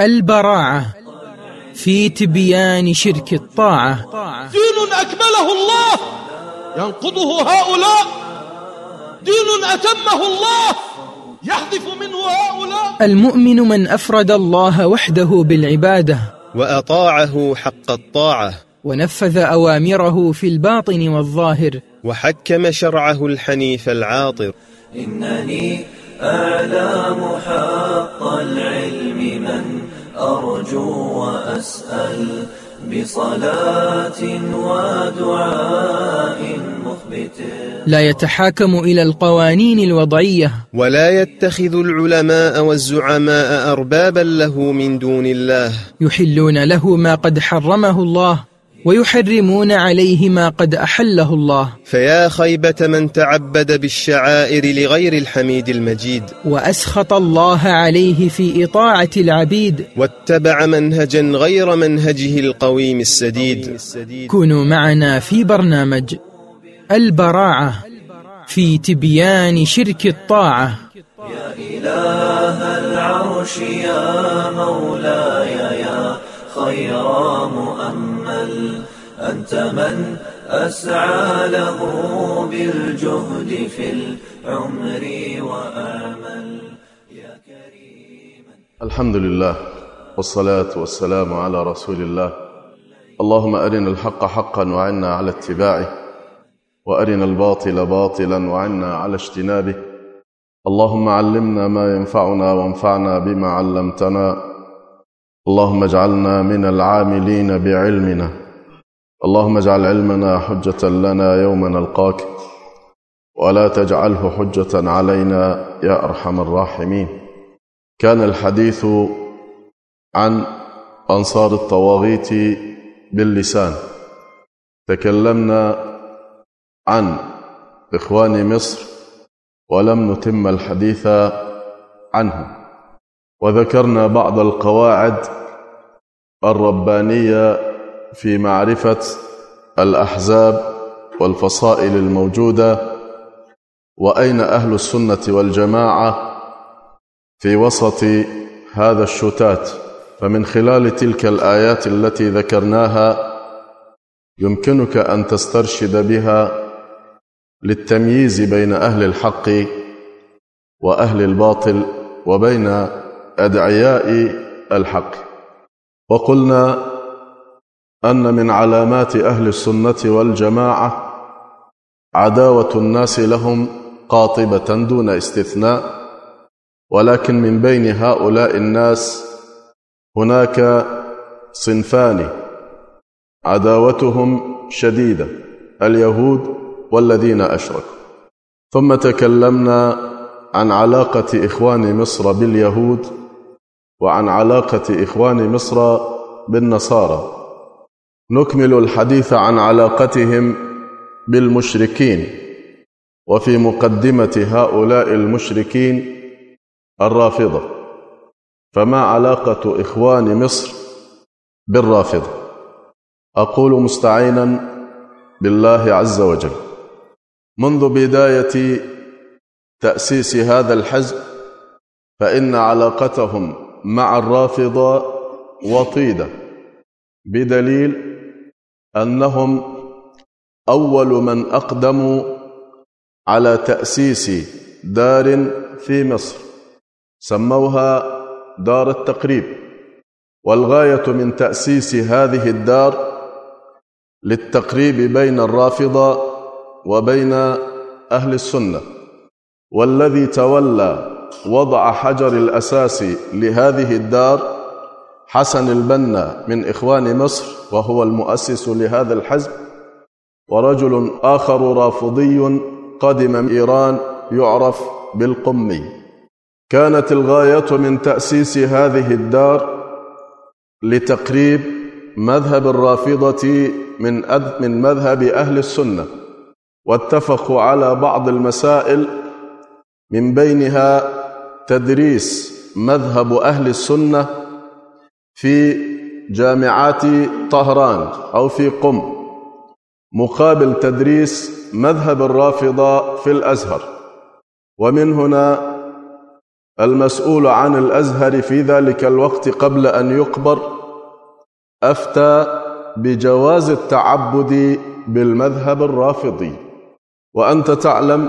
البراعة في تبيان شرك الطاعة. دين أكمله الله ينقضه هؤلاء، دين أتمه الله يحذف منه هؤلاء. المؤمن من أفرد الله وحده بالعبادة وأطاعه حق الطاعة، ونفذ أوامره في الباطن والظاهر، وحكم شرعه الحنيف العاطر. إنني أعلم حق العلم من أرجو وأسأل، بصلاة ودعاء مخبت. لا يتحاكم إلى القوانين الوضعية، ولا يتخذ العلماء والزعماء أربابا له من دون الله، يحلون له ما قد حرمه الله ويحرمون عليه ما قد أحله الله. فيا خيبة من تعبد بالشعائر لغير الحميد المجيد، وأسخط الله عليه في إطاعة العبيد، واتبع منهجا غير منهجه القويم السديد. كونوا معنا في برنامج البراعة في تبيان شرك الطاعة. يا إله العرش يا مولاي يا خير مؤمل، أنت من أسعى له بالجهد في العمر وأعمل يا كريما. الحمد لله والصلاة والسلام على رسول الله. اللهم أرنا الحق حقا وعنا على اتباعه، وأرنا الباطل باطلا وعنا على اجتنابه. اللهم علمنا ما ينفعنا وانفعنا بما علمتنا. اللهم اجعلنا من العاملين بعلمنا. اللهم اجعل علمنا حجة لنا يوم نلقاك، ولا تجعله حجة علينا يا أرحم الراحمين. كان الحديث عن أنصار الطواغيت باللسان. تكلمنا عن إخوان مصر ولم نتم الحديث عنهم، وذكرنا بعض القواعد الربانية في معرفة الأحزاب والفصائل الموجودة، وأين أهل السنة والجماعة في وسط هذا الشتات. فمن خلال تلك الآيات التي ذكرناها يمكنك أن تسترشد بها للتمييز بين أهل الحق وأهل الباطل، وبين أدعياء الحق. وقلنا أن من علامات أهل السنة والجماعة عداوة الناس لهم قاطبة دون استثناء، ولكن من بين هؤلاء الناس هناك صنفان عداوتهم شديدة: اليهود والذين أشركوا. ثم تكلمنا عن علاقة إخوان مصر باليهود، وعن علاقة إخوان مصر بالنصارى. نكمل الحديث عن علاقتهم بالمشركين، وفي مقدمة هؤلاء المشركين الرافضة. فما علاقة إخوان مصر بالرافضة؟ أقول مستعينا بالله عز وجل: منذ بداية تأسيس هذا الحزب فإن علاقتهم مع الرافضة وطيدة، بدليل أنهم أول من أقدموا على تأسيس دار في مصر سموها دار التقريب. والغاية من تأسيس هذه الدار للتقريب بين الرافضة وبين أهل السنة. والذي تولى وضع حجر الأساس لهذه الدار حسن البنا من إخوان مصر، وهو المؤسس لهذا الحزب، ورجل آخر رافضي قدم من إيران يعرف بالقمي. كانت الغاية من تأسيس هذه الدار لتقريب مذهب الرافضة من مذهب أهل السنة، واتفقوا على بعض المسائل، من بينها تدريس مذهب أهل السنة في جامعات طهران أو في قم، مقابل تدريس مذهب الرافضة في الأزهر. ومن هنا المسؤول عن الأزهر في ذلك الوقت قبل أن يقبر أفتى بجواز التعبد بالمذهب الرافضي. وأنت تعلم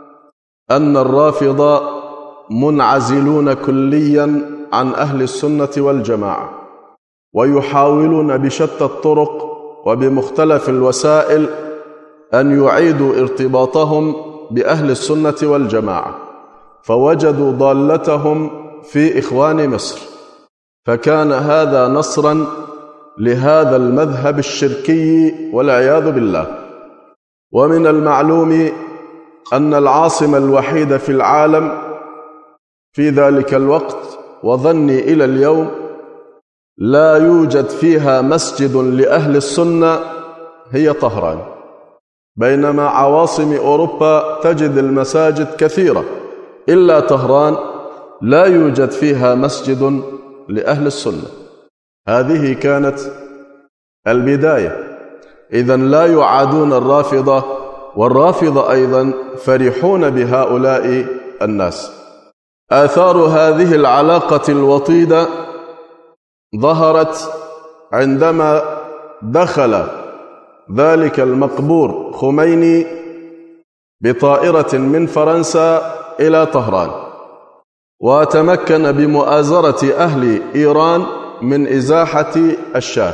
أن الرافضة منعزلون كليا عن أهل السنة والجماعة، ويحاولون بشتى الطرق وبمختلف الوسائل أن يعيدوا ارتباطهم بأهل السنة والجماعة، فوجدوا ضالتهم في إخوان مصر، فكان هذا نصرا لهذا المذهب الشركي والعياذ بالله. ومن المعلوم أن العاصمة الوحيدة في العالم في ذلك الوقت وظني إلى اليوم لا يوجد فيها مسجد لأهل السنة هي طهران، بينما عواصم أوروبا تجد المساجد كثيرة، إلا طهران لا يوجد فيها مسجد لأهل السنة. هذه كانت البداية. إذن لا يعادون الرافضة، والرافضة أيضا فرحون بهؤلاء الناس. آثار هذه العلاقة الوطيدة ظهرت عندما دخل ذلك المقبور خميني بطائرة من فرنسا إلى طهران، وتمكن بمؤازرة أهل إيران من إزاحة الشاه.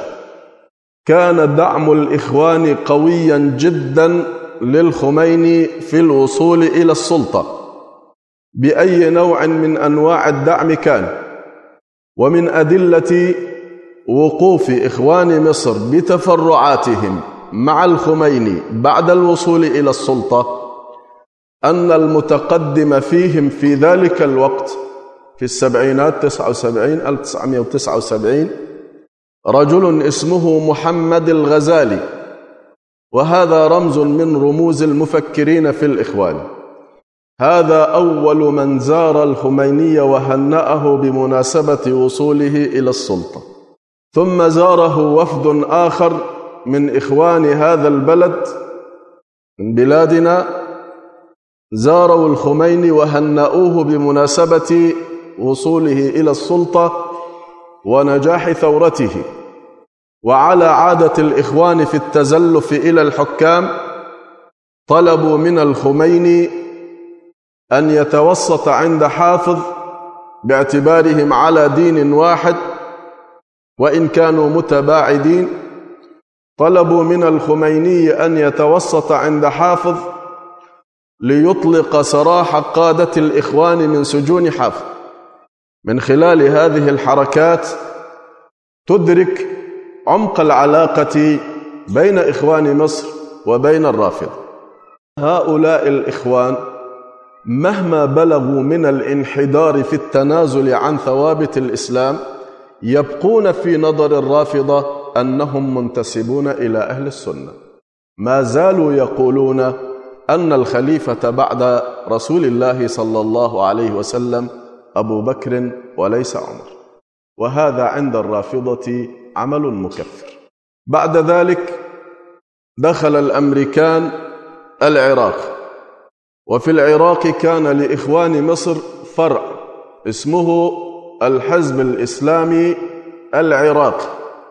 كان دعم الإخوان قويا جدا للخميني في الوصول إلى السلطة بأي نوع من أنواع الدعم كان. ومن أدلة وقوف إخوان مصر بتفرعاتهم مع الخميني بعد الوصول إلى السلطة أن المتقدم فيهم في ذلك الوقت في السبعينات 1979 رجل اسمه محمد الغزالي، وهذا رمز من رموز المفكرين في الإخوان. هذا أول من زار الخميني وهنأه بمناسبة وصوله إلى السلطة، ثم زاره وفد آخر من إخوان هذا البلد من بلادنا، زاروا الخميني وهنأوه بمناسبة وصوله إلى السلطة ونجاح ثورته. وعلى عادة الإخوان في التزلف إلى الحكام طلبوا من الخميني أن يتوسط عند حافظ باعتبارهم على دين واحد وإن كانوا متباعدين. طلبوا من الخميني أن يتوسط عند حافظ ليطلق سراح قادة الإخوان من سجون حافظ. من خلال هذه الحركات تدرك عمق العلاقة بين إخوان مصر وبين الرافضة. هؤلاء الإخوان مهما بلغوا من الانحدار في التنازل عن ثوابت الإسلام يبقون في نظر الرافضة أنهم منتسبون إلى أهل السنة. ما زالوا يقولون أن الخليفة بعد رسول الله صلى الله عليه وسلم أبو بكر وليس عمر، وهذا عند الرافضة عمل مكفر. بعد ذلك دخل الأمريكان العراق، وفي العراق كان لإخوان مصر فرع اسمه الحزب الإسلامي العراقي،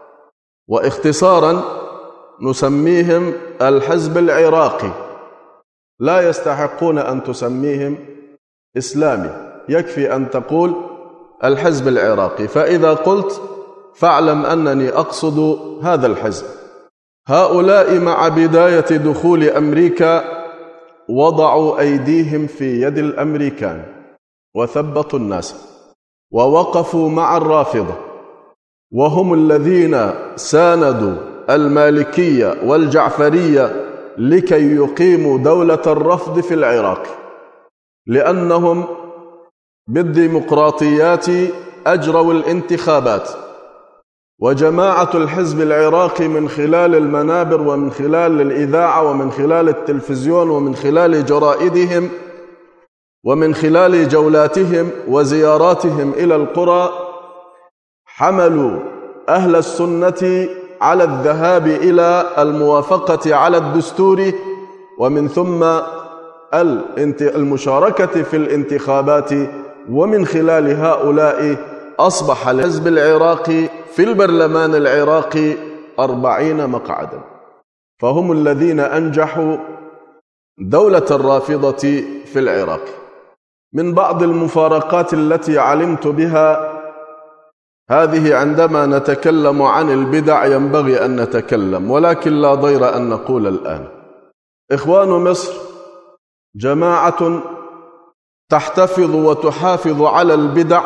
واختصارا نسميهم الحزب العراقي، لا يستحقون أن تسميهم إسلامي، يكفي أن تقول الحزب العراقي، فإذا قلت فاعلم أنني أقصد هذا الحزب. هؤلاء مع بداية دخول أمريكا وضعوا أيديهم في يد الأمريكان وثبطوا الناس ووقفوا مع الرافضة، وهم الذين ساندوا المالكية والجعفرية لكي يقيموا دولة الرفض في العراق، لأنهم بالديمقراطيات أجروا الانتخابات. وجماعة الحزب العراقي من خلال المنابر ومن خلال الإذاعة ومن خلال التلفزيون ومن خلال جرائدهم ومن خلال جولاتهم وزياراتهم إلى القرى حملوا أهل السنة على الذهاب إلى الموافقة على الدستور ومن ثم المشاركة في الانتخابات ومن خلال هؤلاء أصبح الحزب العراقي في البرلمان العراقي 40 مقعدا، فهم الذين أنجحوا دولة الرافضة في العراق. من بعض المفارقات التي علمت بها هذه: عندما نتكلم عن البدع ينبغي أن نتكلم، ولكن لا ضير أن نقول الآن. إخوان مصر جماعة تحتفظ وتحافظ على البدع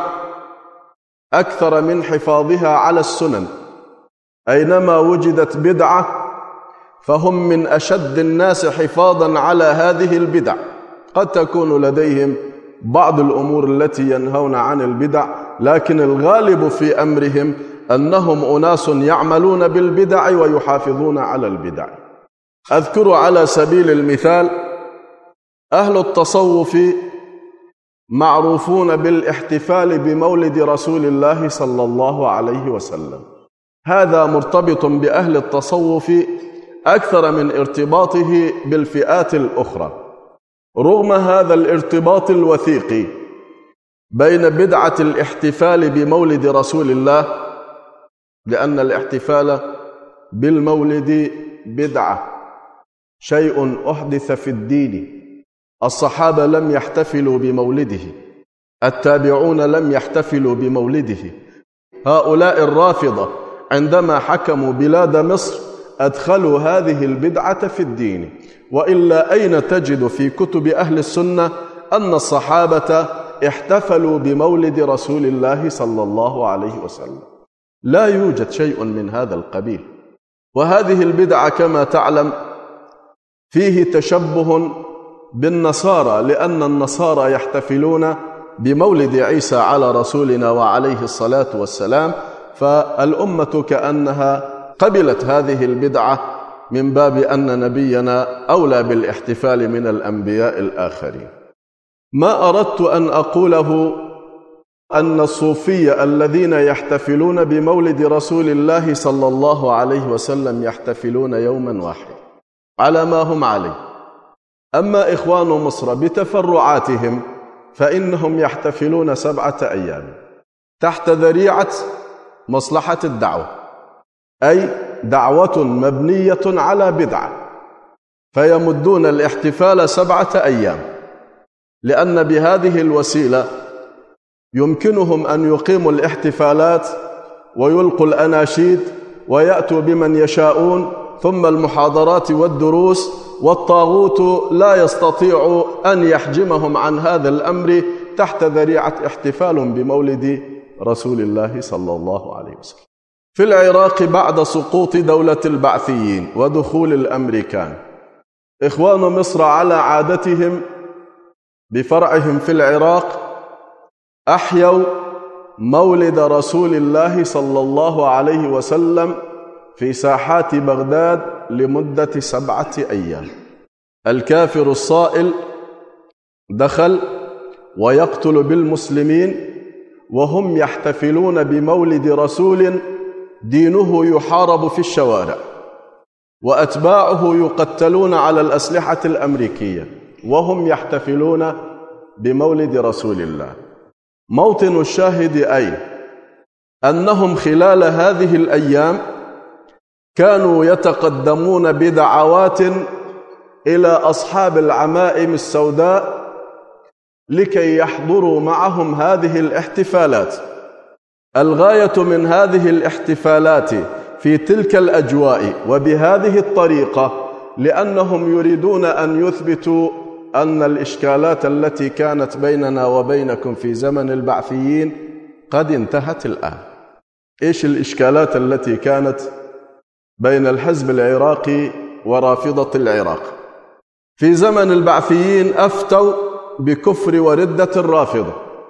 أكثر من حفاظها على السنن. أينما وجدت بدعة فهم من أشد الناس حفاظا على هذه البدع. قد تكون لديهم بعض الأمور التي ينهون عن البدع، لكن الغالب في أمرهم أنهم أناس يعملون بالبدع ويحافظون على البدع. أذكر على سبيل المثال أهل التصوف معروفون بالاحتفال بمولد رسول الله صلى الله عليه وسلم. هذا مرتبط بأهل التصوف أكثر من ارتباطه بالفئات الأخرى. رغم هذا الارتباط الوثيق بين بدعة الاحتفال بمولد رسول الله، لأن الاحتفال بالمولد بدعة، شيء أحدث في الدين. الصحابة لم يحتفلوا بمولده، التابعون لم يحتفلوا بمولده. هؤلاء الرافضة عندما حكموا بلاد مصر أدخلوا هذه البدعة في الدين. وإلا أين تجد في كتب أهل السنة أن الصحابة احتفلوا بمولد رسول الله صلى الله عليه وسلم؟ لا يوجد شيء من هذا القبيل. وهذه البدعة كما تعلم فيه تشبه بالنصارى، لأن النصارى يحتفلون بمولد عيسى على رسولنا وعليه الصلاة والسلام، فالأمة كأنها قبلت هذه البدعة من باب أن نبينا أولى بالاحتفال من الأنبياء الآخرين. ما أردت أن أقوله أن الصوفية الذين يحتفلون بمولد رسول الله صلى الله عليه وسلم يحتفلون يوما واحد على ما هم عليه. أما إخوان مصر بتفرعاتهم فإنهم يحتفلون 7 أيام تحت ذريعة مصلحة الدعوة، أي دعوة مبنية على بدعة، فيمدون الاحتفال 7 أيام، لأن بهذه الوسيلة يمكنهم أن يقيموا الاحتفالات ويلقوا الأناشيد ويأتوا بمن يشاءون، ثم المحاضرات والدروس، والطاغوت لا يستطيع أن يحجمهم عن هذا الأمر تحت ذريعة احتفال بمولد رسول الله صلى الله عليه وسلم. في العراق بعد سقوط دولة البعثيين ودخول الأمريكان، إخوان مصر على عادتهم بفرعهم في العراق أحيوا مولد رسول الله صلى الله عليه وسلم في ساحات بغداد لمدة 7 أيام. الكافر الصائل دخل ويقتل بالمسلمين وهم يحتفلون بمولد رسول دينه يحارب في الشوارع، وأتباعه يقتلون على الأسلحة الأمريكية وهم يحتفلون بمولد رسول الله. موطن الشاهد أين؟ أنهم خلال هذه الأيام كانوا يتقدمون بدعوات إلى أصحاب العمائم السوداء لكي يحضروا معهم هذه الاحتفالات. الغاية من هذه الاحتفالات في تلك الأجواء وبهذه الطريقة لأنهم يريدون أن يثبتوا أن الإشكالات التي كانت بيننا وبينكم في زمن البعثيين قد انتهت الآن. إيش الإشكالات التي كانت بين الحزب العراقي ورافضة العراق؟ في زمن البعثيين أفتوا بكفر وردة الرافضة.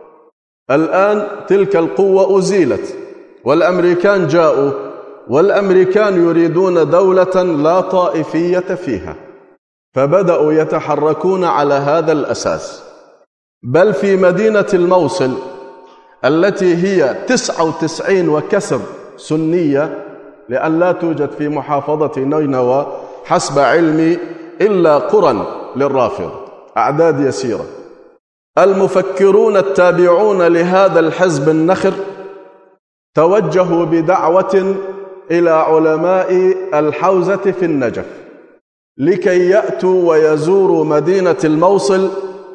الآن تلك القوة أزيلت والأمريكان جاءوا، والأمريكان يريدون دولة لا طائفية فيها، فبدأوا يتحركون على هذا الأساس. بل في مدينة الموصل التي هي 99 وكسر سنية، لأن لا توجد في محافظة نينوى حسب علمي إلا قرى للرافضة، أعداد يسيرة. المفكرون التابعون لهذا الحزب النخر توجهوا بدعوة إلى علماء الحوزة في النجف لكي يأتوا ويزوروا مدينة الموصل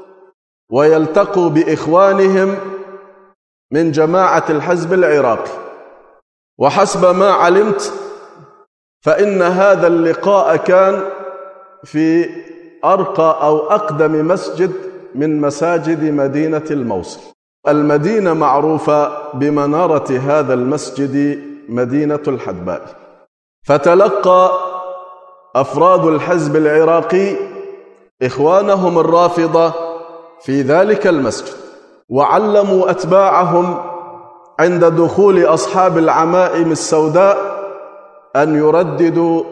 ويلتقوا بإخوانهم من جماعة الحزب العراقي. وحسب ما علمت فإن هذا اللقاء كان في أرقى أو أقدم مسجد من مساجد مدينة الموصل. المدينة معروفة بمنارة هذا المسجد مدينة الحدباء. فتلقى أفراد الحزب العراقي إخوانهم الرافضة في ذلك المسجد، وعلموا أتباعهم عند دخول أصحاب العمائم السوداء أن يرددوا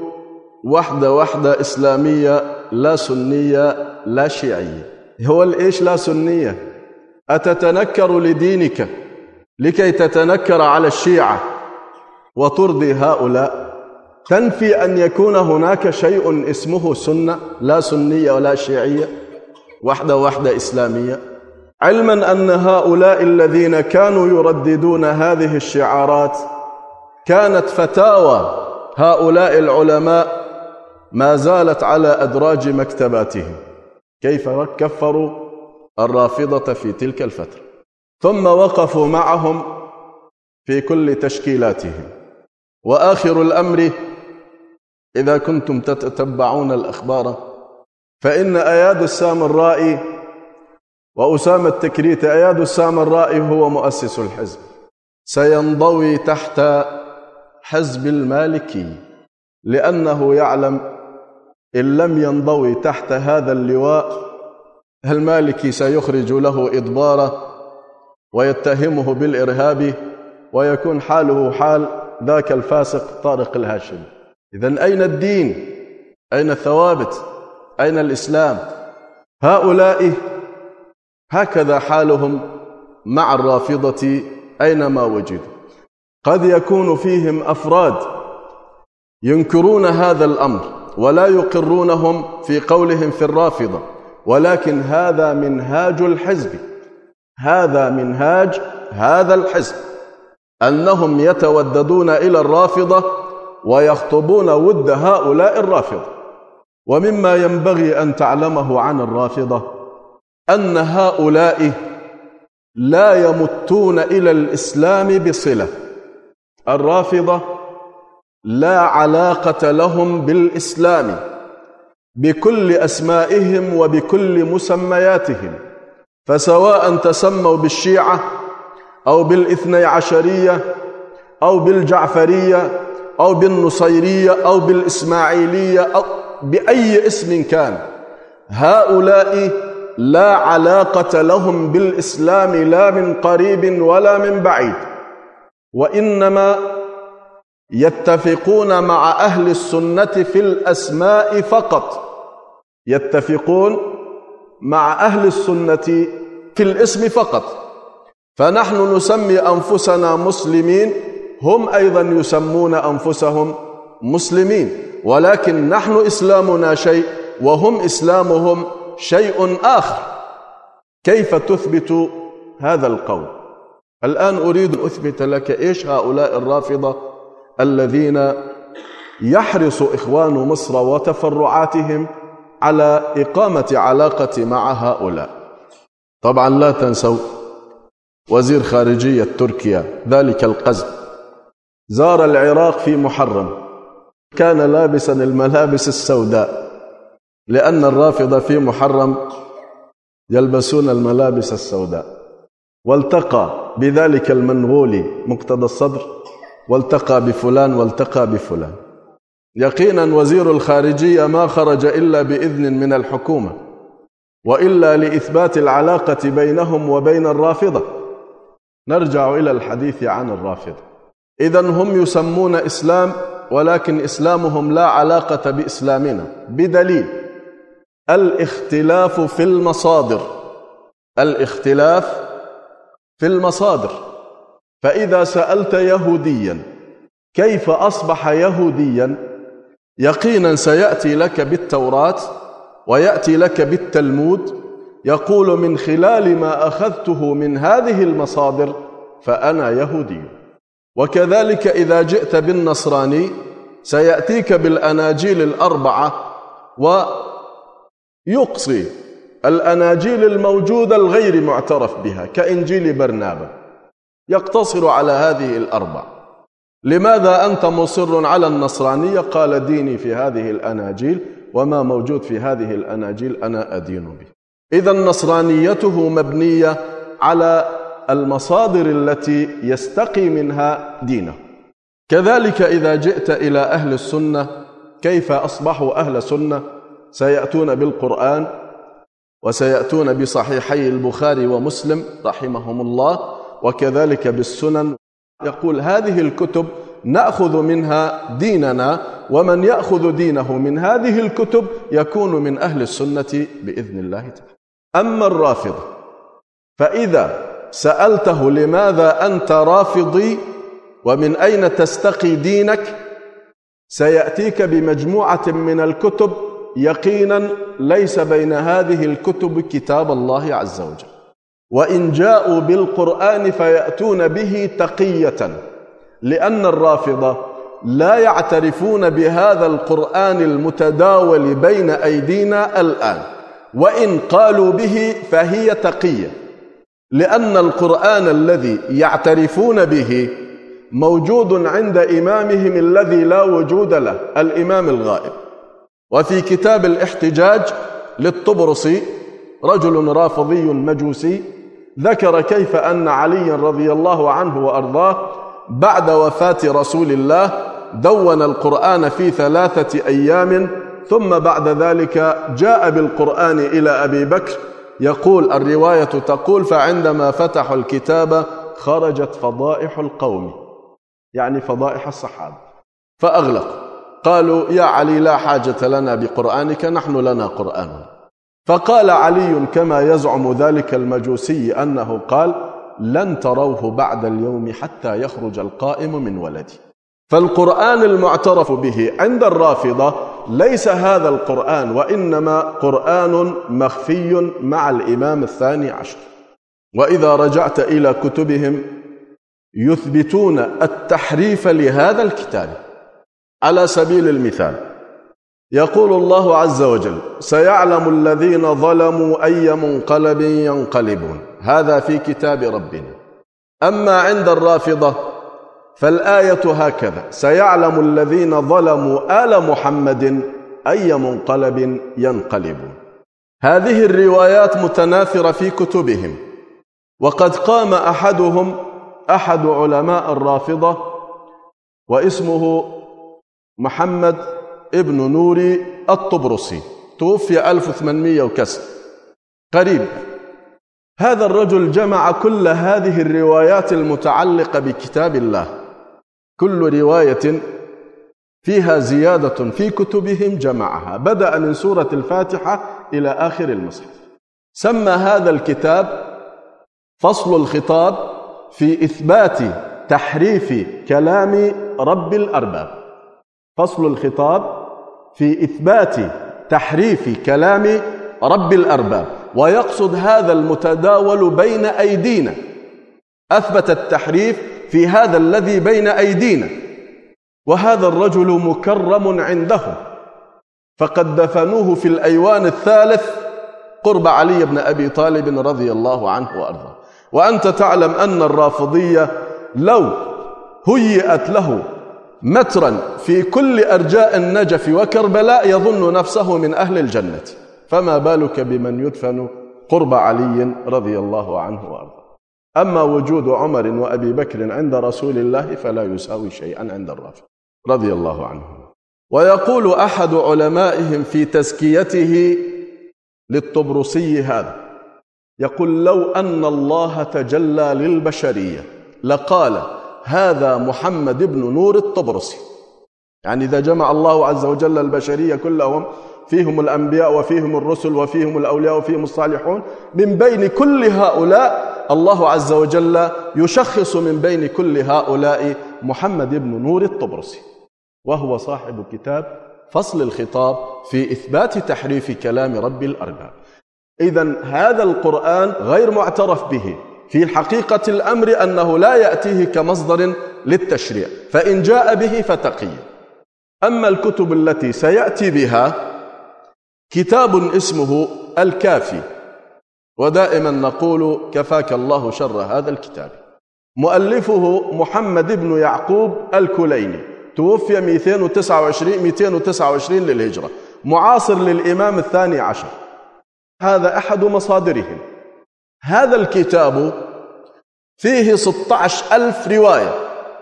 وحدة إسلامية لا سنية لا شيعية. هو الإيش لا سنية؟ أتتنكر لدينك لكي تتنكر على الشيعة وترضي هؤلاء؟ تنفي أن يكون هناك شيء اسمه سنة لا سنية ولا شيعية، وحدة إسلامية، علما أن هؤلاء الذين كانوا يرددون هذه الشعارات كانت فتاوى هؤلاء العلماء ما زالت على أدراج مكتباتهم، كيف كفروا الرافضة في تلك الفترة، ثم وقفوا معهم في كل تشكيلاتهم. وآخر الأمر إذا كنتم تتتبعون الأخبار فإن أياد السامرائي وأسامة التكريت، أياد السامرائي هو مؤسس الحزب، سينضوي تحت حزب المالكي، لأنه يعلم إن لم ينضوي تحت هذا اللواء المالكي سيخرج له إضباره ويتهمه بالإرهاب، ويكون حاله حال ذاك الفاسق طارق الهاشمي. إذن أين الدين؟ أين الثوابت؟ أين الإسلام؟ هؤلاء هكذا حالهم مع الرافضة أينما وجدوا. قد يكون فيهم أفراد ينكرون هذا الأمر ولا يقرونهم في قولهم في الرافضة، ولكن هذا منهاج الحزب، هذا منهاج هذا الحزب، أنهم يتوددون إلى الرافضة ويخطبون ود هؤلاء الرافضة. ومما ينبغي أن تعلمه عن الرافضة أن هؤلاء لا يمتون إلى الإسلام بصلة. الرافضة لا علاقة لهم بالإسلام بكل أسمائهم وبكل مسمياتهم، فسواء تسموا بالشيعة أو بالاثني عشرية أو بالجعفرية أو بالنصيرية أو بالإسماعيلية أو بأي اسم كان، هؤلاء لا علاقة لهم بالإسلام لا من قريب ولا من بعيد، وإنما يتفقون مع أهل السنة في الأسماء فقط، يتفقون مع أهل السنة في الاسم فقط. فنحن نسمي أنفسنا مسلمين، هم أيضا يسمون أنفسهم مسلمين، ولكن نحن إسلامنا شيء وهم إسلامهم شيء آخر. كيف تثبت هذا القول؟ الآن أريد أن أثبت لك إيش هؤلاء الرافضة الذين يحرص إخوان مصر وتفرعاتهم على إقامة علاقة مع هؤلاء. طبعا لا تنسوا وزير خارجية تركيا ذلك القزم زار العراق في محرم، كان لابسا الملابس السوداء، لأن الرافضة في محرم يلبسون الملابس السوداء، والتقى بذلك المنغولي مقتدى الصدر، والتقى بفلان والتقى بفلان. يقينا وزير الخارجية ما خرج إلا بإذن من الحكومة، وإلا لإثبات العلاقة بينهم وبين الرافضة. نرجع إلى الحديث عن الرافضة. إذن هم يسمون إسلام، ولكن إسلامهم لا علاقة بإسلامنا، بدليل الاختلاف في المصادر، الاختلاف في المصادر. فإذا سألت يهوديا كيف أصبح يهوديا، يقينا سيأتي لك بالتوراة ويأتي لك بالتلمود يقول من خلال ما أخذته من هذه المصادر فأنا يهودي. وكذلك إذا جئت بالنصراني سيأتيك بالأناجيل ال4 ويقصي الأناجيل الموجودة الغير معترف بها كإنجيل برنابا، يقتصر على هذه ال4. لماذا أنت مصر على النصرانية؟ قال ديني في هذه الأناجيل، وما موجود في هذه الأناجيل أنا أدين به. إذا نصرانيته مبنية على المصادر التي يستقي منها دينه. كذلك إذا جئت إلى أهل السنة كيف أصبحوا أهل سنة؟ سيأتون بالقرآن وسيأتون بصحيحي البخاري ومسلم رحمهم الله، وكذلك بالسنن. يقول هذه الكتب نأخذ منها ديننا، ومن يأخذ دينه من هذه الكتب يكون من أهل السنة بإذن الله تعالى. أما الرافضة فإذا سألته لماذا أنت رافضي ومن أين تستقي دينك سيأتيك بمجموعة من الكتب يقينا ليس بين هذه الكتب كتاب الله عز وجل، وإن جاءوا بالقرآن فيأتون به تقية، لأن الرافضة لا يعترفون بهذا القرآن المتداول بين أيدينا الآن، وإن قالوا به فهي تقية، لأن القرآن الذي يعترفون به موجود عند إمامهم الذي لا وجود له، الإمام الغائب. وفي كتاب الاحتجاج للطبرسي رجل رافضي مجوسي ذكر كيف أن علي رضي الله عنه وأرضاه بعد وفاة رسول الله دون القرآن في 3 أيام، ثم بعد ذلك جاء بالقرآن إلى أبي بكر. يقول الرواية تقول فعندما فتحوا الكتاب خرجت فضائح القوم، يعني فضائح الصحابة، فأغلقوا. قالوا يا علي لا حاجة لنا بقرآنك، نحن لنا قرآن. فقال علي كما يزعم ذلك المجوسي أنه قال لن تروه بعد اليوم حتى يخرج القائم من ولدي. فالقرآن المعترف به عند الرافضة ليس هذا القرآن، وإنما قرآن مخفي مع الإمام الثاني عشر. وإذا رجعت إلى كتبهم يثبتون التحريف لهذا الكتاب. على سبيل المثال يقول الله عز وجل سيعلم الذين ظلموا أي منقلب ينقلبون، هذا في كتاب ربنا. أما عند الرافضة فالآية هكذا سيعلم الذين ظلموا آل محمد أي منقلب ينقلبون. هذه الروايات متناثرة في كتبهم. وقد قام أحد علماء الرافضة واسمه محمد ابن نوري الطبرسي، توفي 1800 وكسر قريب. هذا الرجل جمع كل هذه الروايات المتعلقة بكتاب الله، كل رواية فيها زيادة في كتبهم جمعها، بدأ من سورة الفاتحة إلى آخر المصحف. سمى هذا الكتاب فصل الخطاب في إثبات تحريف كلام رب الأرباب. فصل الخطاب في إثبات تحريف كلام رب الأرباب، ويقصد هذا المتداول بين أيدينا. أثبت التحريف في هذا الذي بين أيدينا، وهذا الرجل مكرم عندهم، فقد دفنوه في الأيوان الثالث قرب علي بن أبي طالب رضي الله عنه وأرضاه. وأنت تعلم أن الرافضية لو هيئت له مترا في كل أرجاء النجف وكربلاء يظن نفسه من أهل الجنة، فما بالك بمن يدفن قرب علي رضي الله عنه وأرضاه. أما وجود عمر وأبي بكر عند رسول الله فلا يساوي شيئا عند الرافض رضي الله عنه. ويقول أحد علمائهم في تزكيته للطبرسي هذا، يقول لو أن الله تجلى للبشرية لقال هذا محمد بن نور الطبرسي. يعني إذا جمع الله عز وجل البشرية كلهم، فيهم الأنبياء وفيهم الرسل وفيهم الأولياء وفيهم الصالحون، من بين كل هؤلاء الله عز وجل يشخص من بين كل هؤلاء محمد بن نور الطبرسي، وهو صاحب كتاب فصل الخطاب في إثبات تحريف كلام رب الأرباب. إذن هذا القرآن غير معترف به. في حقيقة الأمر أنه لا يأتيه كمصدر للتشريع، فإن جاء به فتقي. أما الكتب التي سيأتي بها كتاب اسمه الكافي، ودائما نقول كفاك الله شر هذا الكتاب. مؤلفه محمد بن يعقوب الكليني، توفي 229 للهجرة، معاصر للإمام الثاني عشر. هذا أحد مصادرهم. هذا الكتاب فيه 16,000 رواية،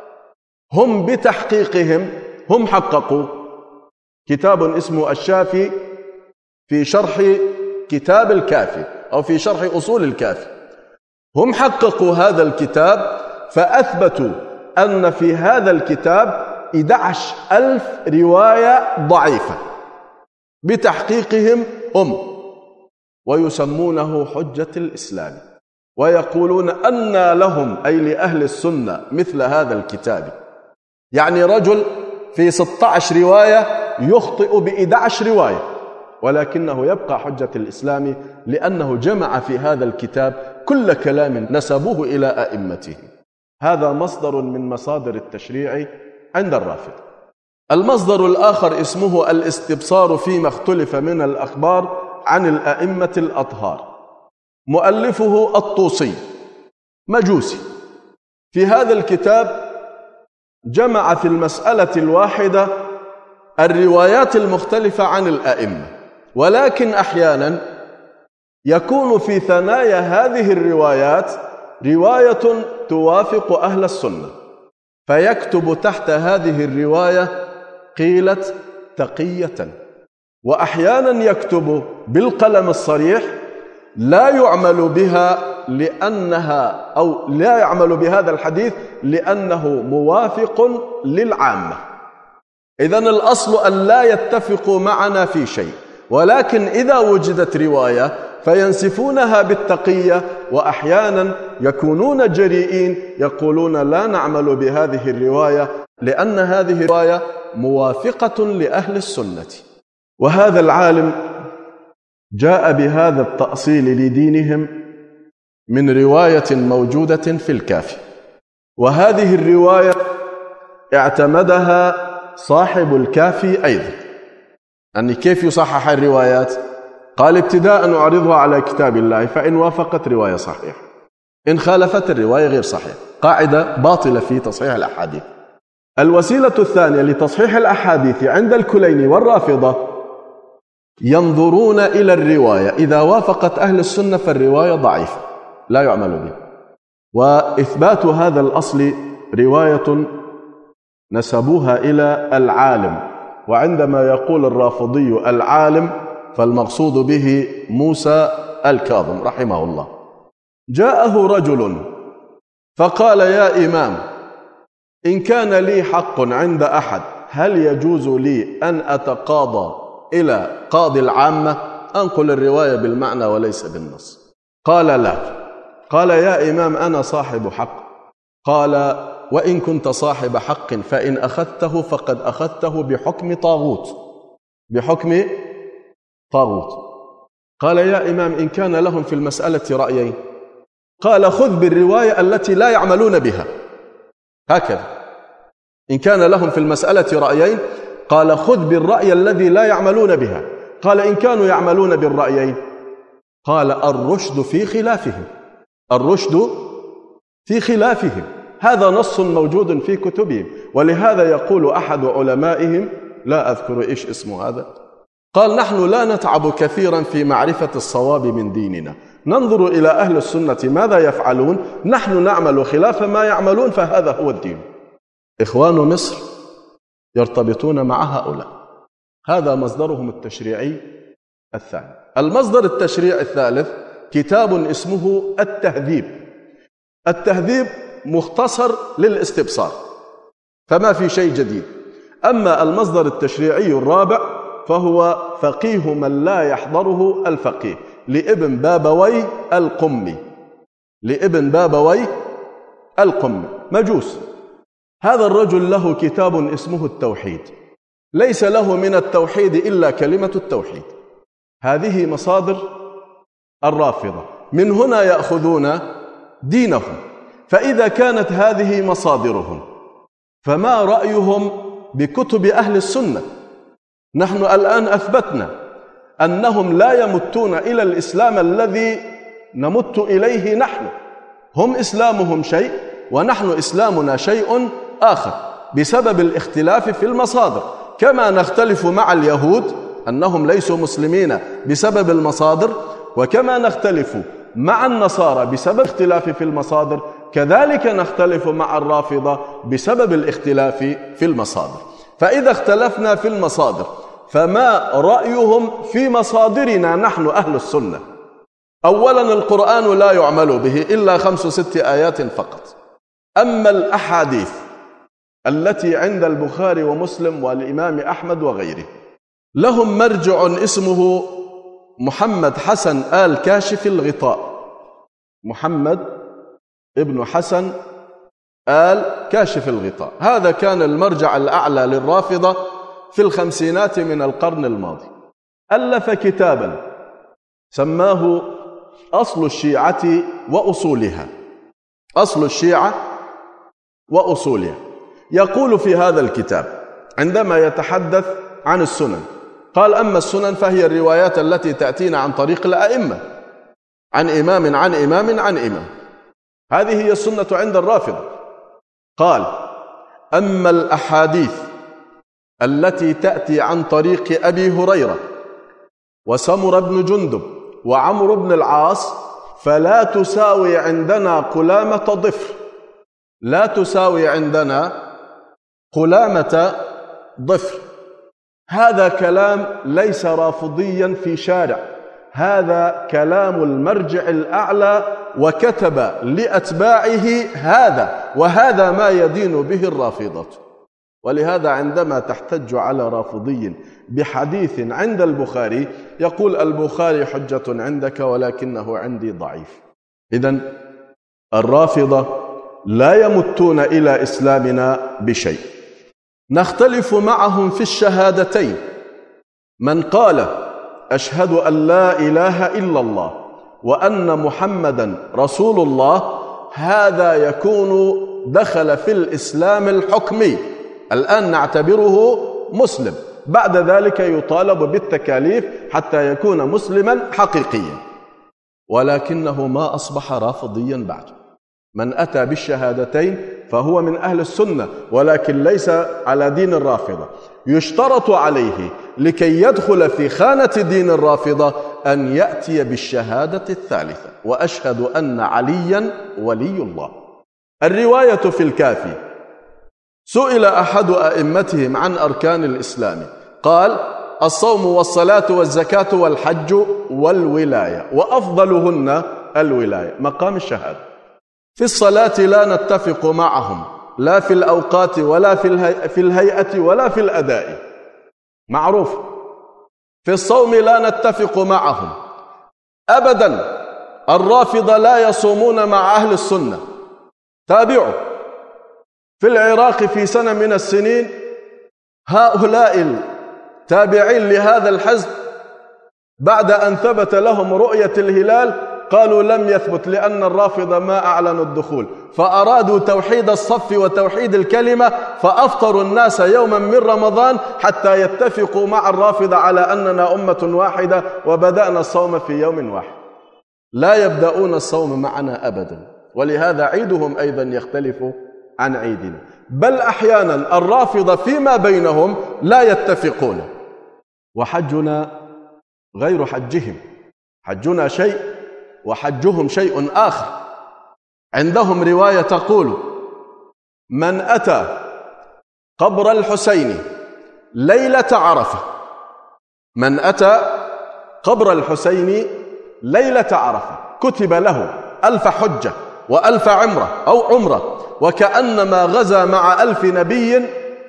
هم بتحقيقهم هم حققوا. كتاب اسمه الشافي في شرح كتاب الكافي أو في شرح أصول الكافي، هم حققوا هذا الكتاب فأثبتوا أن في هذا الكتاب 11,000 رواية ضعيفة بتحقيقهم هم، ويسمونه حجة الإسلام، ويقولون أن لهم أي لأهل السنة مثل هذا الكتاب. يعني رجل في 16 رواية يخطئ ب11 رواية، ولكنه يبقى حجة الإسلام لأنه جمع في هذا الكتاب كل كلام نسبوه إلى أئمته. هذا مصدر من مصادر التشريع عند الرافضة. المصدر الآخر اسمه الاستبصار فيما اختلف من الأخبار عن الأئمة الأطهار، مؤلفه الطوسي، مجوسي. في هذا الكتاب جمع في المسألة الواحدة الروايات المختلفة عن الأئمة، ولكن أحيانا يكون في ثنايا هذه الروايات رواية توافق أهل السنة، فيكتب تحت هذه الرواية قيلت تقية. وأحيانا يكتب بالقلم الصريح لا يعمل بها لأنها أو لا يعمل بهذا الحديث لأنه موافق للعامة. إذن الأصل أن لا يتفقوا معنا في شيء، ولكن إذا وجدت رواية فينسفونها بالتقية، وأحيانا يكونون جريئين يقولون لا نعمل بهذه الرواية لأن هذه الرواية موافقة لأهل السنة. وهذا العالم جاء بهذا التأصيل لدينهم من رواية موجودة في الكافي، وهذه الرواية اعتمدها صاحب الكافي أيضا. يعني كيف يصحح الروايات؟ قال ابتداء أعرضها على كتاب الله، فإن وافقت رواية صحيحة، إن خالفت الرواية غير صحيحة. قاعدة باطلة في تصحيح الأحاديث. الوسيلة الثانية لتصحيح الأحاديث عند الكليني والرافضة ينظرون إلى الرواية، إذا وافقت أهل السنة فالرواية ضعيفة لا يعمل بها. وإثبات هذا الأصل رواية نسبوها إلى العالم، وعندما يقول الرافضي العالم فالمقصود به موسى الكاظم رحمه الله. جاءه رجل فقال يا إمام، إن كان لي حق عند أحد هل يجوز لي أن أتقاضى إلى قاضي العامة؟ أنقل الرواية بالمعنى وليس بالنص. قال لا. قال يا إمام أنا صاحب حق. قال وإن كنت صاحب حق فإن أخذته فقد أخذته بحكم طاغوت، بحكم طاغوت. قال يا إمام إن كان لهم في المسألة رأيين. قال خذ بالرواية التي لا يعملون بها. هكذا إن كان لهم في المسألة رأيين، قال خذ بالرأي الذي لا يعملون بها. قال إن كانوا يعملون بالرأيين، قال الرشد في خلافهم، الرشد في خلافهم. هذا نص موجود في كتبهم، ولهذا يقول أحد علمائهم لا أذكر إيش اسمه هذا، قال نحن لا نتعب كثيرا في معرفة الصواب من ديننا، ننظر إلى أهل السنة ماذا يفعلون، نحن نعمل خلاف ما يعملون، فهذا هو الدين. إخوان مصر يرتبطون مع هؤلاء. هذا مصدرهم التشريعي الثاني. المصدر التشريعي الثالث كتاب اسمه التهذيب. التهذيب مختصر للاستبصار، فما في شيء جديد. أما المصدر التشريعي الرابع فهو فقيه من لا يحضره الفقيه، لابن بابوي القمي، لابن بابوي القمي، مجوس. هذا الرجل له كتاب اسمه التوحيد، ليس له من التوحيد إلا كلمة التوحيد. هذه مصادر الرافضة، من هنا يأخذون دينهم. فإذا كانت هذه مصادرهم، فما رأيهم بكتب أهل السنة؟ نحن الآن أثبتنا أنهم لا يمتون إلى الإسلام الذي نمت إليه نحن. هم إسلامهم شيء ونحن إسلامنا شيء آخر بسبب الاختلاف في المصادر، كما نختلف مع اليهود أنهم ليسوا مسلمين بسبب المصادر، وكما نختلف مع النصارى بسبب اختلاف في المصادر، كذلك نختلف مع الرافضة بسبب الاختلاف في المصادر. فإذا اختلفنا في المصادر، فما رأيهم في مصادرنا نحن أهل السنة؟ أولا، القرآن لا يعمل به إلا 5-6 آيات فقط. أما الأحاديث التي عند البخاري ومسلم والإمام أحمد وغيره، لهم مرجع اسمه محمد حسن آل كاشف الغطاء. محمد ابن حسن آل كاشف الغطاء، هذا كان المرجع الأعلى للرافضة في الخمسينات من القرن الماضي. ألف كتابا سماه أصل الشيعة وأصولها. أصل الشيعة وأصولها. يقول في هذا الكتاب عندما يتحدث عن السنن، قال: أما السنن فهي الروايات التي تأتينا عن طريق الأئمة، عن إمام عن إمام عن إمام. هذه هي السنة عند الرافضة. قال: أما الأحاديث التي تأتي عن طريق أبي هريرة وسمر بن جندب وعمرو بن العاص فلا تساوي عندنا قلامة ضفر. لا تساوي عندنا قلامة ضفر. هذا كلام ليس رافضيا في شارع، هذا كلام المرجع الأعلى، وكتب لأتباعه هذا، وهذا ما يدين به الرافضة. ولهذا عندما تحتج على رافضي بحديث عند البخاري، يقول: البخاري حجة عندك ولكنه عندي ضعيف. إذن الرافضة لا يمتون إلى إسلامنا بشيء. نختلف معهم في الشهادتين. من قال: أشهد أن لا إله إلا الله وأن محمدا رسول الله، هذا يكون دخل في الإسلام الحكمي، الآن نعتبره مسلم، بعد ذلك يطالب بالتكاليف حتى يكون مسلما حقيقيا، ولكنه ما أصبح رافضيا بعد. من أتى بالشهادتين فهو من أهل السنة، ولكن ليس على دين الرافضة. يشترط عليه لكي يدخل في خانة دين الرافضة أن يأتي بالشهادة الثالثة: وأشهد أن عليا ولي الله. الرواية في الكافي، سئل أحد أئمتهم عن أركان الإسلام، قال: الصوم والصلاة والزكاة والحج والولاية، وأفضلهن الولاية، مقام الشهادة. في الصلاة لا نتفق معهم، لا في الأوقات ولا في الهيئة ولا في الأداء، معروف. في الصوم لا نتفق معهم أبدا. الرافضة لا يصومون مع أهل السنة. تابعوا، في العراق في سنة من السنين هؤلاء التابعين لهذا الحزب بعد أن ثبت لهم رؤية الهلال قالوا لم يثبت لأن الرافضة ما أعلنوا الدخول، فأرادوا توحيد الصف وتوحيد الكلمة، فأفطروا الناس يوما من رمضان حتى يتفقوا مع الرافضة على أننا أمة واحدة، وبدأنا الصوم في يوم واحد. لا يبدأون الصوم معنا أبدا، ولهذا عيدهم أيضا يختلف عن عيدنا، بل أحيانا الرافضة فيما بينهم لا يتفقون. وحجنا غير حجهم، حجنا شيء وحجهم شيء آخر. عندهم رواية تقول: من أتى قبر الحسين ليلة عرفة، من أتى قبر الحسين ليلة عرفة كتب له 1000 حجة و1000 عمرة أو عمرة، وكأنما غزا مع 1000 نبي،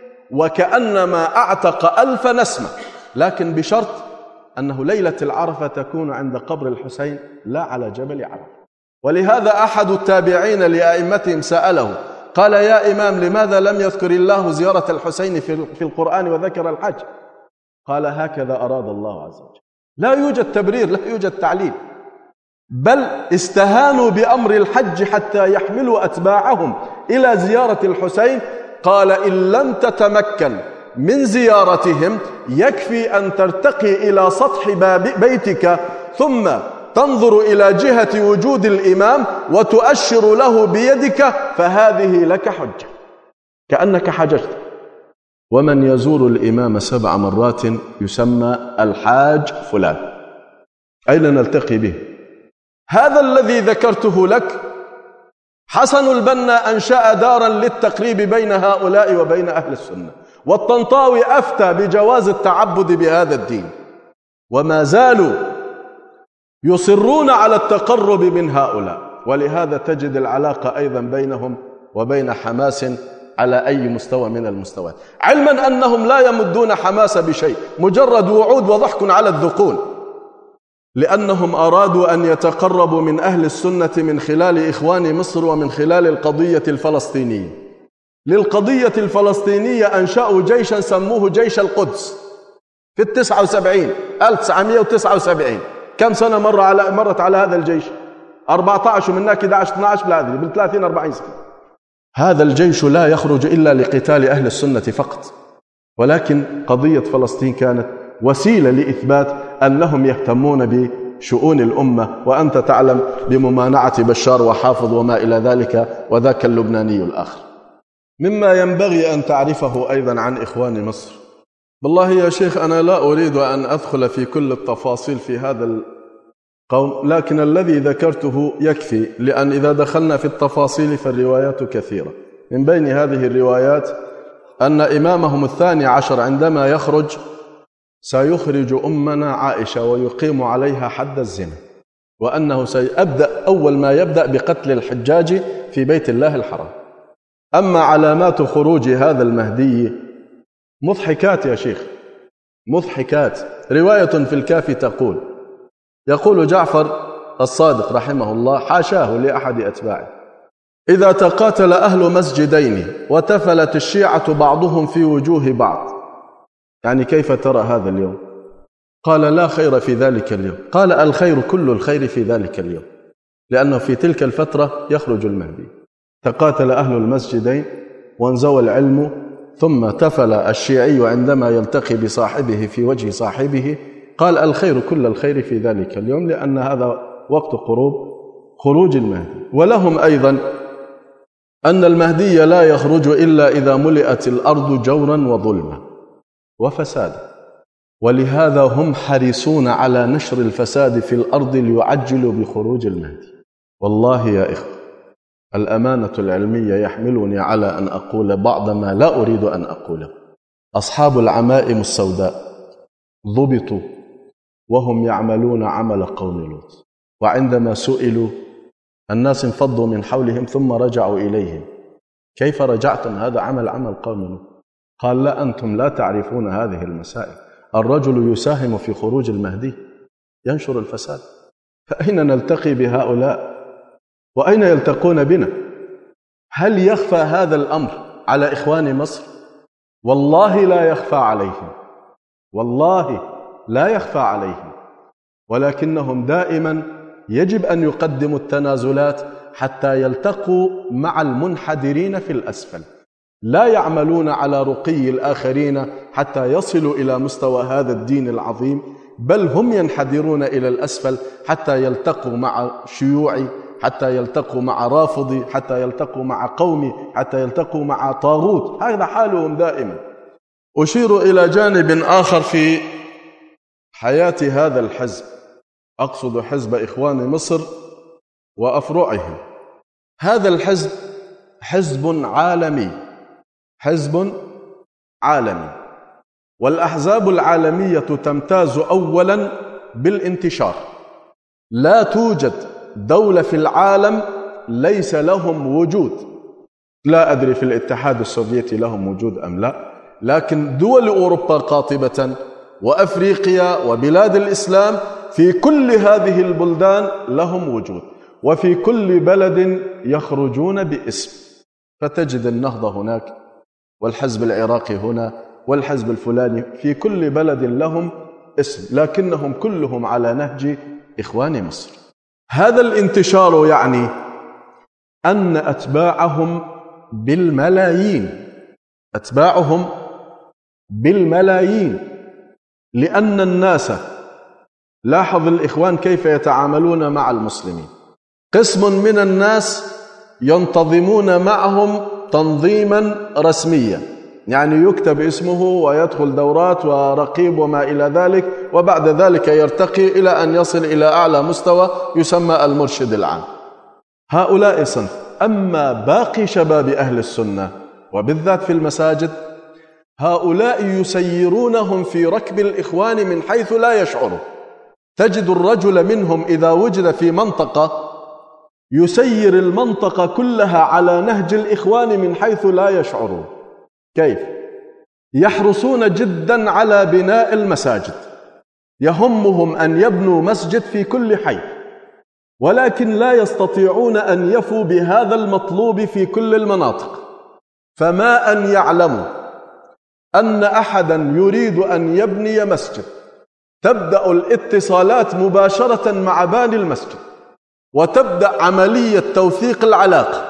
وكأنما أعتق 1000 نسمة، لكن بشرط أنه ليلة العرفة تكون عند قبر الحسين لا على جبل عرفة. ولهذا أحد التابعين لأئمتهم سأله، قال: يا إمام، لماذا لم يذكر الله زيارة الحسين في القرآن وذكر الحج؟ قال: هكذا أراد الله عز وجل. لا يوجد تبرير، لا يوجد تعليل. بل استهانوا بأمر الحج حتى يحملوا أتباعهم إلى زيارة الحسين. قال إن لم تتمكن من زيارتهم يكفي أن ترتقي إلى سطح بيتك ثم تنظر إلى جهة وجود الإمام وتؤشر له بيدك فهذه لك حجة كأنك حججت. ومن يزور الإمام 7 مرات يسمى الحاج فلان. أين نلتقي به؟ هذا الذي ذكرته لك حسن البنا أنشأ دارا للتقريب بين هؤلاء وبين أهل السنة، والطنطاوي أفتى بجواز التعبد بهذا الدين، وما زالوا يصرون على التقرب من هؤلاء. ولهذا تجد العلاقة أيضا بينهم وبين حماس على أي مستوى من المستويات، علما أنهم لا يمدون حماس بشيء، مجرد وعود وضحك على الذقون، لأنهم أرادوا أن يتقربوا من أهل السنة من خلال إخوان مصر ومن خلال القضية الفلسطينية. للقضية الفلسطينية أنشأوا جيشا سموه جيش القدس في 1979. كم سنة مرت على هذا الجيش؟ 14 ومنها 11 12 لا أدري، بال30-40 سنة. هذا الجيش لا يخرج إلا لقتال أهل السنة فقط، ولكن قضية فلسطين كانت وسيلة لإثبات أنهم يهتمون بشؤون الأمة، وأنت تعلم بممانعة بشار وحافظ وما إلى ذلك، وذاك اللبناني الآخر. مما ينبغي أن تعرفه أيضا عن إخوان مصر، والله يا شيخ أنا لا أريد أن أدخل في كل التفاصيل في هذا القوم، لكن الذي ذكرته يكفي، لأن إذا دخلنا في التفاصيل فالروايات كثيرة. من بين هذه الروايات أن إمامهم 12 عندما يخرج سيخرج أمنا عائشة ويقيم عليها حد الزنا، وأنه سيبدأ أول ما يبدأ بقتل الحجاج في بيت الله الحرام. أما علامات خروج هذا المهدي مضحكات يا شيخ، مضحكات. رواية في الكافي يقول جعفر الصادق رحمه الله حاشاه لأحد أتباعه: إذا تقاتل أهل مسجدين وتفلت الشيعة بعضهم في وجوه بعض، يعني كيف ترى هذا اليوم؟ قال لا خير في ذلك اليوم. قال الخير كل الخير في ذلك اليوم، لأنه في تلك الفترة يخرج المهدي. تقاتل أهل المسجدين وانزوى العلم، ثم تفل الشيعي عندما يلتقي بصاحبه في وجه صاحبه، قال الخير كل الخير في ذلك اليوم، لأن هذا وقت قروب خروج المهدي. ولهم أيضا أن المهدي لا يخرج إلا إذا ملئت الأرض جورا وظلما وفسادا، ولهذا هم حريصون على نشر الفساد في الأرض ليعجلوا بخروج المهدي. والله يا إخوة الأمانة العلمية يحملني على أن أقول بعض ما لا أريد أن أقوله. أصحاب العمائم السوداء ضبطوا وهم يعملون عمل قوم لوط، وعندما سئلوا الناس انفضوا من حولهم ثم رجعوا إليهم: كيف رجعتم؟ هذا عمل قوم لوط. قال لا، أنتم لا تعرفون هذه المسائل. الرجل يساهم في خروج المهدي، ينشر الفساد، فأين نلتقي بهؤلاء وأين يلتقون بنا؟ هل يخفى هذا الأمر على إخوان مصر؟ والله لا يخفى عليهم، والله لا يخفى عليهم، ولكنهم دائما يجب أن يقدموا التنازلات حتى يلتقوا مع المنحدرين في الأسفل. لا يعملون على رقي الآخرين حتى يصلوا إلى مستوى هذا الدين العظيم، بل هم ينحدرون إلى الأسفل حتى يلتقوا مع شيوعي، حتى يلتقوا مع رافضي، حتى يلتقوا مع قومي، حتى يلتقوا مع طاغوت. هذا حالهم دائما. أشير إلى جانب آخر في حياة هذا الحزب، أقصد حزب إخوان مصر وأفرعهم. هذا الحزب حزب عالمي، حزب عالمي، والأحزاب العالمية تمتاز أولا بالانتشار. لا توجد دولة في العالم ليس لهم وجود. لا أدري في الاتحاد السوفيتي لهم وجود أم لا، لكن دول أوروبا قاطبة وأفريقيا وبلاد الإسلام في كل هذه البلدان لهم وجود، وفي كل بلد يخرجون باسم. فتجد النهضة هناك، والحزب العراقي هنا، والحزب الفلاني، في كل بلد لهم اسم، لكنهم كلهم على نهج إخوان مصر. هذا الانتشار يعني أن أتباعهم بالملايين، لأن الناس، لاحظ الإخوان كيف يتعاملون مع المسلمين، قسم من الناس ينتظمون معهم تنظيما رسميا، يعني يكتب اسمه ويدخل دورات ورقيب وما إلى ذلك، وبعد ذلك يرتقي إلى أن يصل إلى أعلى مستوى يسمى المرشد العام. هؤلاء صنف. أما باقي شباب أهل السنة وبالذات في المساجد، هؤلاء يسيرونهم في ركب الإخوان من حيث لا يشعروا. تجد الرجل منهم إذا وجد في منطقة يسير المنطقة كلها على نهج الإخوان من حيث لا يشعرون. كيف؟ يحرصون جدا على بناء المساجد، يهمهم أن يبنوا مسجد في كل حي، ولكن لا يستطيعون أن يفوا بهذا المطلوب في كل المناطق. فما أن يعلموا أن أحدا يريد أن يبني مسجد، تبدأ الاتصالات مباشرة مع باني المسجد، وتبدأ عملية توثيق العلاقة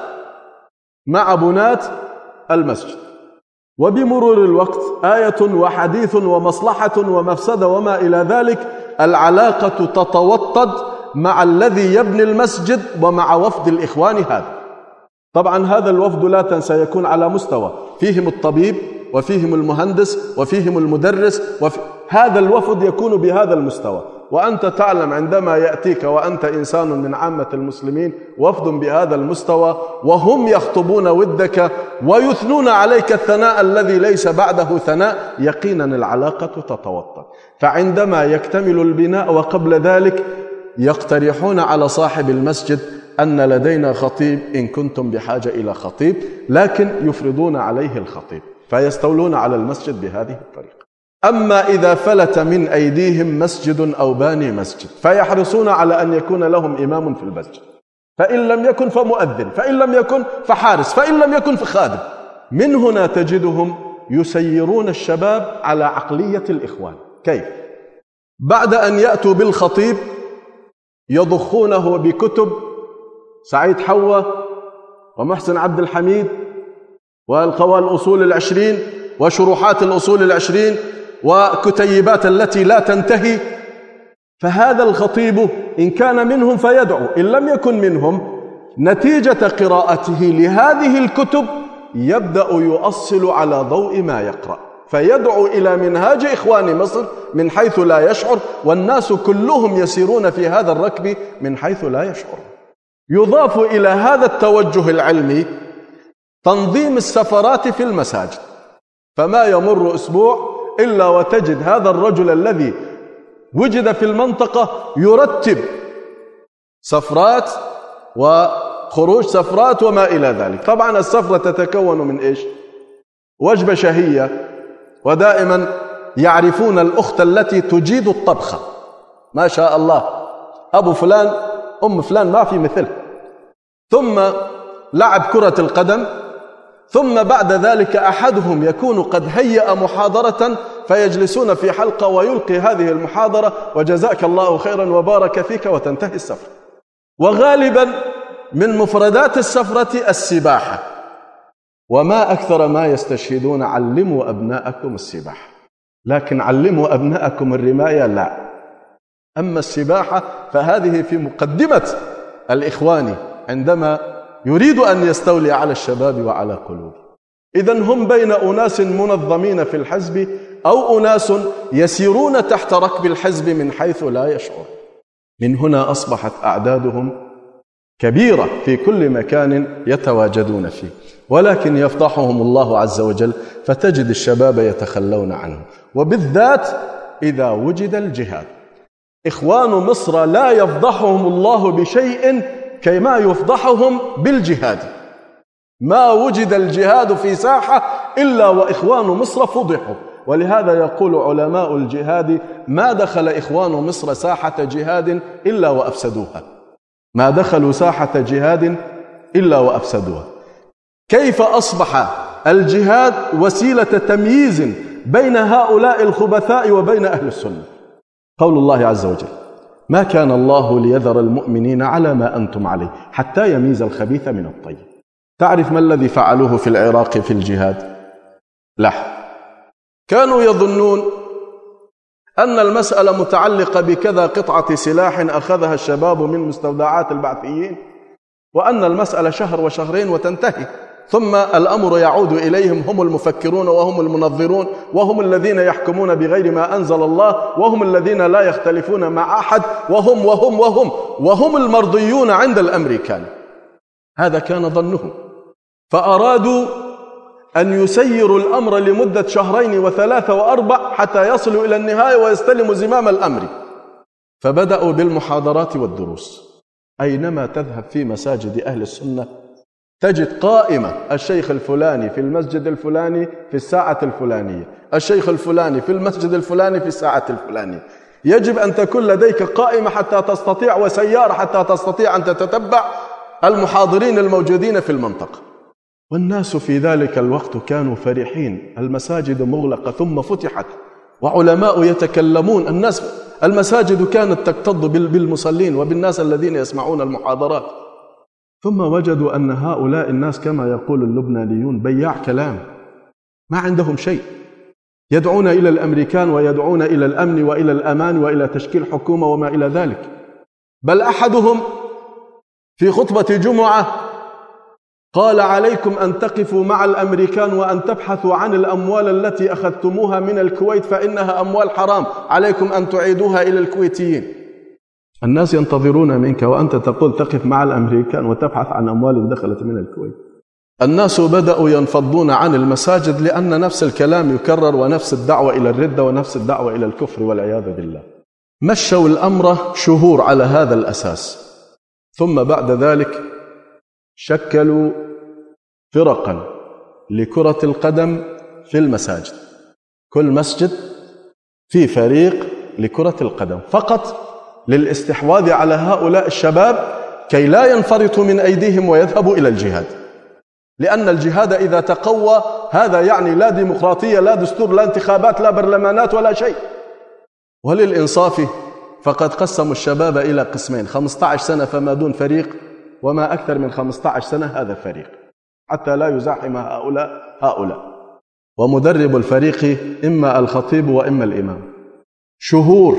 مع بناة المسجد، وبمرور الوقت آية وحديث ومصلحة ومفسدة وما إلى ذلك، العلاقة تتوطد مع الذي يبني المسجد ومع وفد الإخوان هذا. طبعا هذا الوفد لا تنسى يكون على مستوى، فيهم الطبيب وفيهم المهندس وفيهم المدرس، هذا الوفد يكون بهذا المستوى. وأنت تعلم عندما يأتيك وأنت إنسان من عامة المسلمين وفد بهذا المستوى وهم يخطبون ودك ويثنون عليك الثناء الذي ليس بعده ثناء، يقينا العلاقة تتوطد. فعندما يكتمل البناء وقبل ذلك يقترحون على صاحب المسجد أن لدينا خطيب إن كنتم بحاجة إلى خطيب، لكن يفرضون عليه الخطيب، فيستولون على المسجد بهذه الطريقة. أما إذا فلت من أيديهم مسجد أو باني مسجد، فيحرصون على أن يكون لهم إمام في المسجد، فإن لم يكن فمؤذن، فإن لم يكن فحارس، فإن لم يكن فخادم. من هنا تجدهم يسيرون الشباب على عقلية الإخوان. كيف؟ بعد أن يأتوا بالخطيب يضخونه بكتب سعيد حوا ومحسن عبد الحميد والقوى الأصول 20 وشروحات الأصول 20 وكتيبات التي لا تنتهي. فهذا الخطيب إن كان منهم فيدعو، إن لم يكن منهم نتيجة قراءته لهذه الكتب يبدأ يؤصل على ضوء ما يقرأ، فيدعو إلى منهاج إخوان مصر من حيث لا يشعر، والناس كلهم يسيرون في هذا الركب من حيث لا يشعر. يضاف إلى هذا التوجه العلمي تنظيم السفرات في المساجد، فما يمر أسبوع إلا وتجد هذا الرجل الذي وجد في المنطقة يرتب سفرات وخروج سفرات وما إلى ذلك. طبعا السفرة تتكون من إيش؟ وجبة شهية، ودائما يعرفون الأخت التي تجيد الطبخة، ما شاء الله، أبو فلان أم فلان ما في مثله، ثم لعب كرة القدم، ثم بعد ذلك أحدهم يكون قد هيأ محاضرة فيجلسون في حلقة ويلقي هذه المحاضرة وجزاك الله خيرا وبارك فيك وتنتهي السفرة. وغالبا من مفردات السفرة السباحة، وما أكثر ما يستشهدون علموا أبناءكم السباحة، لكن علموا أبناءكم الرماية لا. أما السباحة فهذه في مقدمة الإخوان عندما يريد أن يستولي على الشباب وعلى قلوب. إذن هم بين أناس منظمين في الحزب أو أناس يسيرون تحت ركب الحزب من حيث لا يشعر. من هنا أصبحت أعدادهم كبيرة في كل مكان يتواجدون فيه، ولكن يفضحهم الله عز وجل، فتجد الشباب يتخلون عنه، وبالذات إذا وجد الجهاد. إخوان مصر لا يفضحهم الله بشيء كما يفضحهم بالجهاد. ما وجد الجهاد في ساحة إلا وإخوان مصر فضحوا، ولهذا يقول علماء الجهاد ما دخل إخوان مصر ساحة جهاد إلا وأفسدوها، ما دخلوا ساحة جهاد إلا وأفسدوها. كيف أصبح الجهاد وسيلة تمييز بين هؤلاء الخبثاء وبين أهل السنة؟ قول الله عز وجل ما كان الله ليذر المؤمنين على ما أنتم عليه حتى يميز الخبيث من الطيب. تعرف ما الذي فعلوه في العراق في الجهاد؟ كانوا يظنون أن المسألة متعلقة بكذا قطعة سلاح أخذها الشباب من مستودعات البعثيين، وأن المسألة شهر وشهرين وتنتهي، ثم الأمر يعود إليهم، هم المفكرون وهم المنظرون وهم الذين يحكمون بغير ما أنزل الله، وهم الذين لا يختلفون مع أحد، وهم المرضيون عند الأمريكان. هذا كان ظنهم، فأرادوا أن يسيروا الأمر لمدة 2 و3 و4 حتى يصلوا إلى النهاية ويستلموا زمام الأمر. فبدأوا بالمحاضرات والدروس. أينما تذهب في مساجد أهل السنة تجد قائمة: الشيخ الفلاني في المسجد الفلاني في الساعة الفلانية، الشيخ الفلاني في المسجد الفلاني في الساعة الفلانية. يجب أن تكون لديك قائمة حتى تستطيع، وسيارة حتى تستطيع أن تتتبع المحاضرين الموجودين في المنطقة. والناس في ذلك الوقت كانوا فرحين، المساجد مغلقة ثم فتحت وعلماء يتكلمون، المساجد كانت تكتظ بالمصلين وبالناس الذين يسمعون المحاضرات. ثم وجدوا أن هؤلاء الناس كما يقول اللبنانيون بياع كلام، ما عندهم شيء، يدعون إلى الأمريكان ويدعون إلى الأمن وإلى الأمان وإلى تشكيل حكومة وما إلى ذلك. بل أحدهم في خطبة جمعة قال: عليكم أن تقفوا مع الأمريكان وأن تبحثوا عن الأموال التي أخذتموها من الكويت فإنها أموال حرام، عليكم أن تعيدوها إلى الكويتيين. الناس ينتظرون منك وأنت تقول تقف مع الأمريكان وتبحث عن أموال دخلت من الكويت. الناس بدأوا ينفضون عن المساجد لأن نفس الكلام يكرر، ونفس الدعوة إلى الردة ونفس الدعوة إلى الكفر والعياذ بالله. مشوا الأمر شهور على هذا الأساس، ثم بعد ذلك شكلوا فرقا لكرة القدم في المساجد، كل مسجد في فريق لكرة القدم فقط للاستحواذ على هؤلاء الشباب كي لا ينفرطوا من أيديهم ويذهبوا إلى الجهاد. لأن الجهاد إذا تقوى هذا يعني لا ديمقراطية، لا دستور، لا انتخابات، لا برلمانات ولا شيء. وللإنصاف فقد قسموا الشباب إلى قسمين: 15 سنة فما دون فريق، وما أكثر من 15 سنة هذا فريق، حتى لا يزاحم هؤلاء. ومدرب الفريق إما الخطيب وإما الإمام. شهور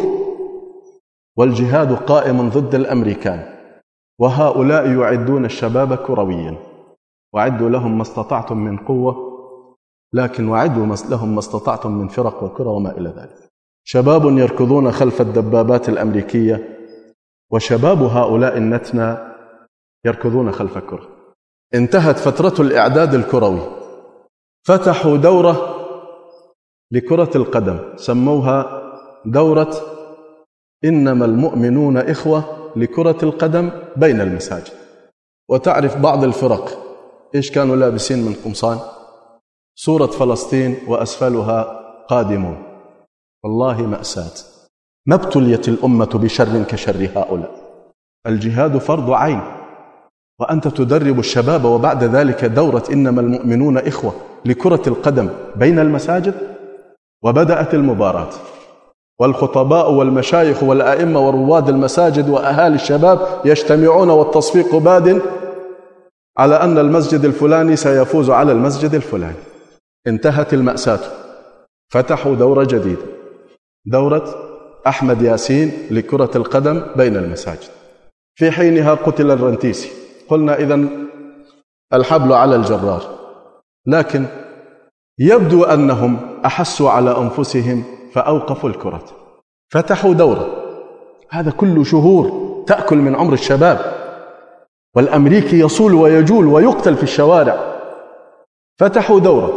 والجهاد قائم ضد الأمريكان، وهؤلاء يعدون الشباب كرويا. وعدوا لهم ما استطعتم من قوة، لكن وعدوا لهم ما استطعتم من فرق وكرة وما إلى ذلك. شباب يركضون خلف الدبابات الأمريكية، وشباب هؤلاء النتنى يركضون خلف كرة. انتهت فترة الإعداد الكروي، فتحوا دورة لكرة القدم سموها دورة إنما المؤمنون إخوة لكرة القدم بين المساجد. وتعرف بعض الفرق إيش كانوا لابسين من قمصان؟ صورة فلسطين وأسفلها قادمون. والله مأساة. ما ابتليت الأمة بشر كشر هؤلاء. الجهاد فرض عين، وأنت تدرب الشباب، وبعد ذلك دورة إنما المؤمنون إخوة لكرة القدم بين المساجد. وبدأت المباراة، والخطباء والمشايخ والأئمة ورواد المساجد وأهالي الشباب يجتمعون، والتصفيق باد على أن المسجد الفلاني سيفوز على المسجد الفلاني. انتهت المأساة، فتحوا دورة جديدة، دورة أحمد ياسين لكرة القدم بين المساجد. في حينها قتل الرنتيسي، قلنا إذن الحبل على الجرار. لكن يبدو أنهم أحسوا على أنفسهم فأوقفوا الكرة، فتحوا دورة. هذا كل شهور تأكل من عمر الشباب، والأمريكي يصول ويجول ويقتل في الشوارع. فتحوا دورة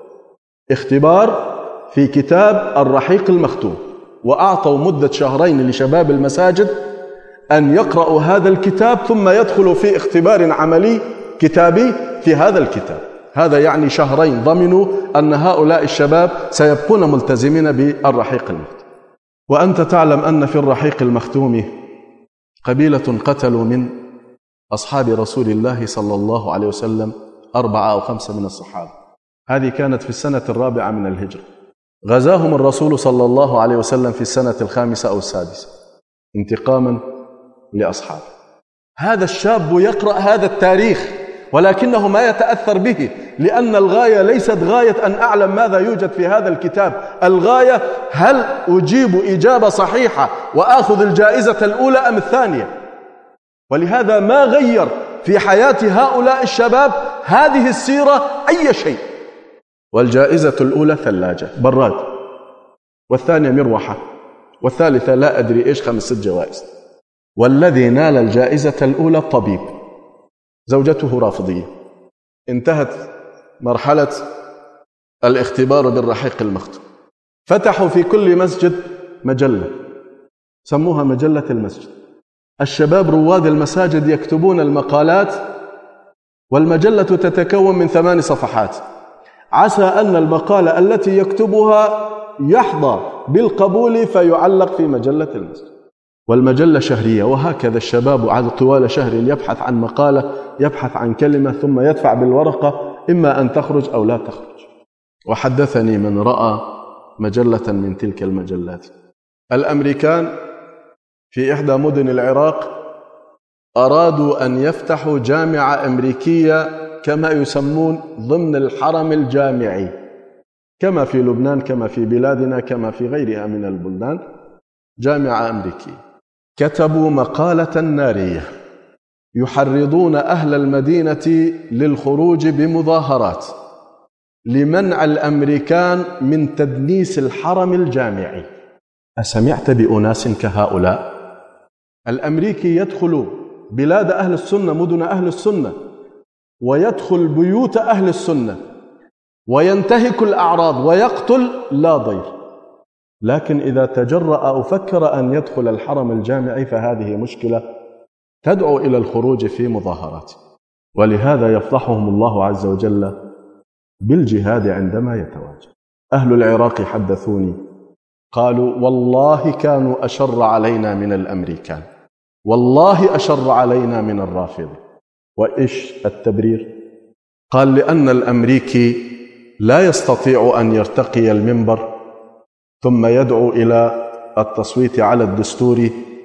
اختبار في كتاب الرحيق المختوم، وأعطوا مدة 2 لشباب المساجد أن يقرأوا هذا الكتاب ثم يدخلوا في اختبار عملي كتابي في هذا الكتاب. هذا يعني 2 ضمنوا أن هؤلاء الشباب سيبقون ملتزمين بالرحيق المختوم. وأنت تعلم أن في الرحيق المختوم قبيلة قتلوا من أصحاب رسول الله صلى الله عليه وسلم 4 أو 5 من الصحابة. هذه كانت في السنة 4 من الهجرة. غزاهم الرسول صلى الله عليه وسلم في السنة 5 أو 6. انتقاما لأصحابه. هذا الشاب يقرأ هذا التاريخ ولكنه ما يتأثر به، لأن الغاية ليست غاية أن أعلم ماذا يوجد في هذا الكتاب، الغاية هل أجيب إجابة صحيحة وآخذ الجائزة الأولى أم الثانية. ولهذا ما غير في حياة هؤلاء الشباب هذه السيرة أي شيء. والجائزة الأولى ثلاجة براد، والثانية مروحة، والثالثة لا أدري إيش 5-6 جوائز. والذي نال الجائزة الأولى طبيب، زوجته رافضية، انتهت مرحلة الاختبار بالرحيق المختوم. فتحوا في كل مسجد مجلة سموها مجلة المسجد. الشباب رواد المساجد يكتبون المقالات، والمجلة تتكون من 8 صفحات. عسى أن المقالة التي يكتبها يحظى بالقبول فيعلق في مجلة المسجد. والمجلة شهرية، وهكذا الشباب على طوال شهر يبحث عن مقالة، يبحث عن كلمة، ثم يدفع بالورقة إما أن تخرج أو لا تخرج. وحدثني من رأى مجلة من تلك المجلات، الأمريكان في إحدى مدن العراق أرادوا أن يفتحوا جامعة أمريكية كما يسمون ضمن الحرم الجامعي، كما في لبنان، كما في بلادنا، كما في غيرها من البلدان، جامعة أمريكية. كتبوا مقالة نارية يحرضون أهل المدينة للخروج بمظاهرات لمنع الأمريكان من تدنيس الحرم الجامعي. أسمعت بأناس كهؤلاء؟ الأمريكي يدخل بلاد أهل السنة، مدن أهل السنة، ويدخل بيوت أهل السنة وينتهك الأعراض ويقتل لا ضير، لكن إذا تجرأ أو فكر أن يدخل الحرم الجامعي فهذه مشكلة تدعو إلى الخروج في مظاهرات. ولهذا يفضحهم الله عز وجل بالجهاد عندما يتواجد. أهل العراق حدثوني قالوا والله كانوا أشر علينا من الأمريكان، والله أشر علينا من الرافضة. وإيش التبرير؟ قال لأن الأمريكي لا يستطيع أن يرتقي المنبر ثم يدعو إلى التصويت على الدستور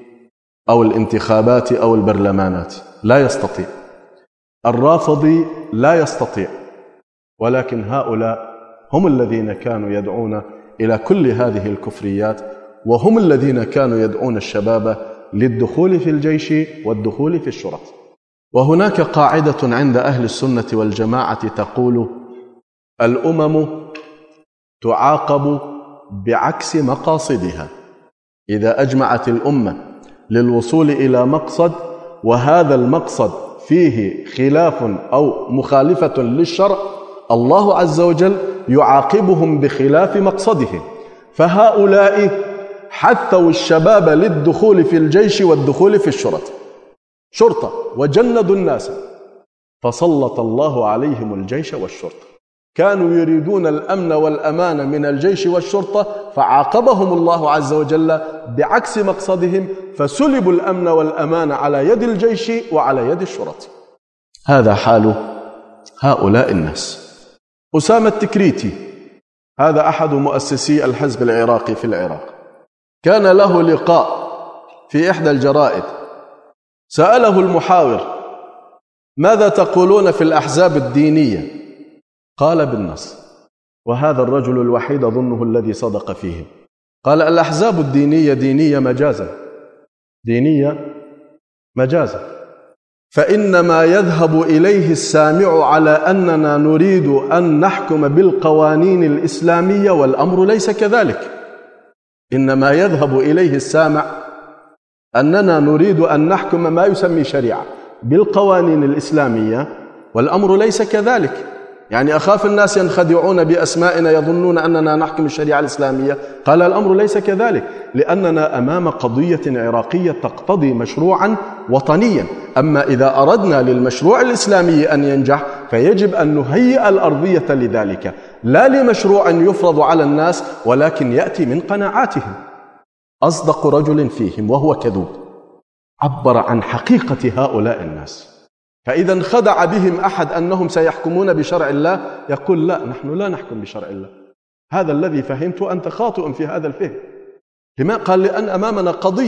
أو الانتخابات أو البرلمانات، لا يستطيع. الرافضي لا يستطيع، ولكن هؤلاء هم الذين كانوا يدعون إلى كل هذه الكفريات، وهم الذين كانوا يدعون الشباب للدخول في الجيش والدخول في الشرطة. وهناك قاعدة عند أهل السنة والجماعة تقول: الأمم تعاقب بعكس مقاصدها. إذا أجمعت الأمة للوصول إلى مقصد وهذا المقصد فيه خلاف أو مخالفة للشرع، الله عز وجل يعاقبهم بخلاف مقصدهم. فهؤلاء حثوا الشباب للدخول في الجيش والدخول في شرطة وجندوا الناس، فسلط الله عليهم الجيش والشرطة. كانوا يريدون الأمن والأمان من الجيش والشرطة، فعاقبهم الله عز وجل بعكس مقصدهم، فسلبوا الأمن والأمان على يد الجيش وعلى يد الشرطة. هذا حال هؤلاء الناس. أسامة التكريتي هذا أحد مؤسسي الحزب العراقي في العراق، كان له لقاء في إحدى الجرائد، سأله المحاور: ماذا تقولون في الأحزاب الدينية؟ قال بالنص، وهذا الرجل الوحيد أظنه الذي صدق فيه، قال: الأحزاب الدينية دينية مجازا، فإنما يذهب إليه السامع على أننا نريد أن نحكم بالقوانين الإسلامية، والأمر ليس كذلك. إنما يذهب إليه السامع أننا نريد أن نحكم ما يسمي شريعة بالقوانين الإسلامية، والأمر ليس كذلك. يعني أخاف الناس ينخدعون بأسمائنا يظنون أننا نحكم الشريعة الإسلامية. قال: الأمر ليس كذلك، لأننا أمام قضية عراقية تقتضي مشروعا وطنيا. أما إذا أردنا للمشروع الإسلامي أن ينجح فيجب أن نهيئ الأرضية لذلك، لا لمشروع يفرض على الناس ولكن يأتي من قناعاتهم. أصدق رجل فيهم وهو كذوب عبر عن حقيقة هؤلاء الناس. فإذا انخدع بهم أحد أنهم سيحكمون بشرع الله، يقول: لا، نحن لا نحكم بشرع الله. هذا الذي فهمت، أنت خاطئ في هذا الفهم. لما؟ قال: لأن أمامنا قضية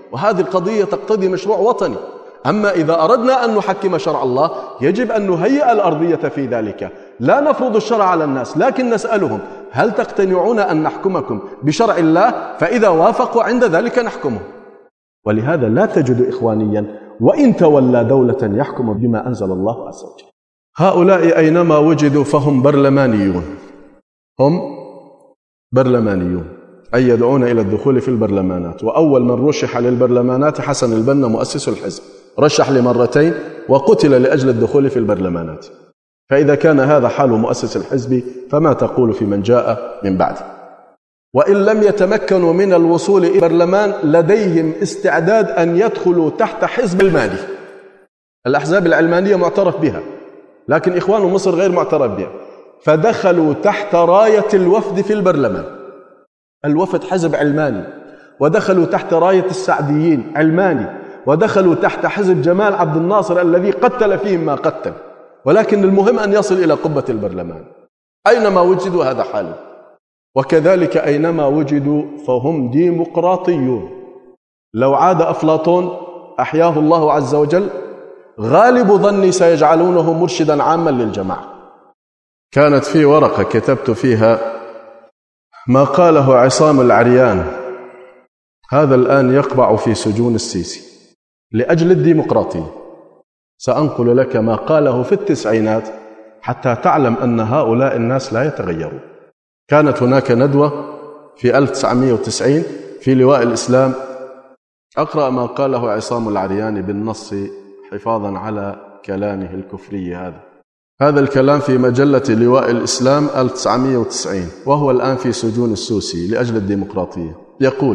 وهذه القضية تقتضي مشروع وطني. أما إذا أردنا أن نحكم شرع الله يجب أن نهيئ الأرضية في ذلك، لا نفرض الشرع على الناس، لكن نسألهم هل تقتنعون أن نحكمكم بشرع الله؟ فإذا وافقوا عند ذلك نحكمه. ولهذا لا تجد إخوانيا وإن تولى دولة يحكم بما أنزل الله عز وجل. هؤلاء أينما وجدوا فهم برلمانيون، هم برلمانيون، أي يدعون إلى الدخول في البرلمانات. وأول من رشح للبرلمانات حسن البنا مؤسس الحزب، رشح لمرتين وقتل لأجل الدخول في البرلمانات. فإذا كان هذا حال مؤسس الحزب فما تقول في من جاء من بعده؟ وإن لم يتمكنوا من الوصول إلى البرلمان لديهم استعداد أن يدخلوا تحت حزب المالي. الأحزاب العلمانية معترف بها، لكن إخوان مصر غير معترف بها، فدخلوا تحت راية الوفد في البرلمان. الوفد حزب علماني، ودخلوا تحت راية السعديين علماني، ودخلوا تحت حزب جمال عبد الناصر الذي قتل فيهم ما قتل، ولكن المهم أن يصل إلى قبة البرلمان. أينما وجدوا هذا حال. وكذلك أينما وجدوا فهم ديمقراطيون. لو عاد أفلاطون أحياه الله عز وجل غالب ظني سيجعلونه مرشدا عاما للجماعة. كانت في ورقة كتبت فيها ما قاله عصام العريان، هذا الآن يقبع في سجون السيسي لأجل الديمقراطية. سأنقل لك ما قاله في التسعينات حتى تعلم أن هؤلاء الناس لا يتغيرون. كانت هناك ندوة في 1990 في لواء الإسلام، أقرأ ما قاله عصام العريان بالنص حفاظا على كلامه الكفري. هذا الكلام في مجلة لواء الإسلام 1990، وهو الآن في سجون السوسي لأجل الديمقراطية. يقول: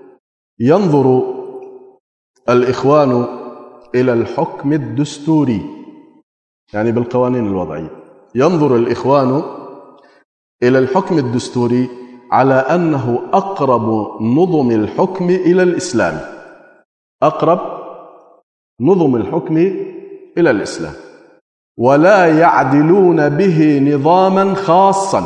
ينظر الإخوان إلى الحكم الدستوري، يعني بالقوانين الوضعية، ينظر الإخوان إلى الحكم الدستوري على أنه أقرب نظم الحكم إلى الإسلام، أقرب نظم الحكم إلى الإسلام، ولا يعدلون به نظاما خاصا،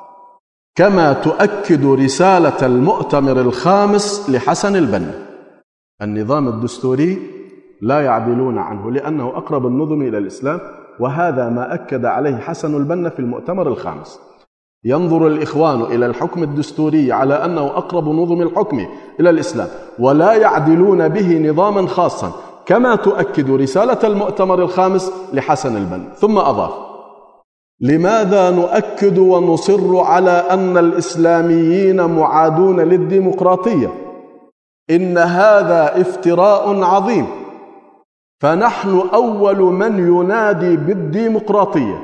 كما تؤكد رسالة المؤتمر الخامس لحسن البنا. النظام الدستوري لا يعدلون عنه لأنه أقرب النظم إلى الإسلام، وهذا ما أكد عليه حسن البنا في المؤتمر الخامس. ينظر الإخوان إلى الحكم الدستوري على أنه أقرب نظم الحكم إلى الإسلام، ولا يعدلون به نظاما خاصا، كما تؤكد رسالة المؤتمر الخامس لحسن البنا. ثم أضاف: لماذا نؤكد ونصر على أن الإسلاميين معادون للديمقراطية؟ إن هذا افتراء عظيم، فنحن أول من ينادي بالديمقراطية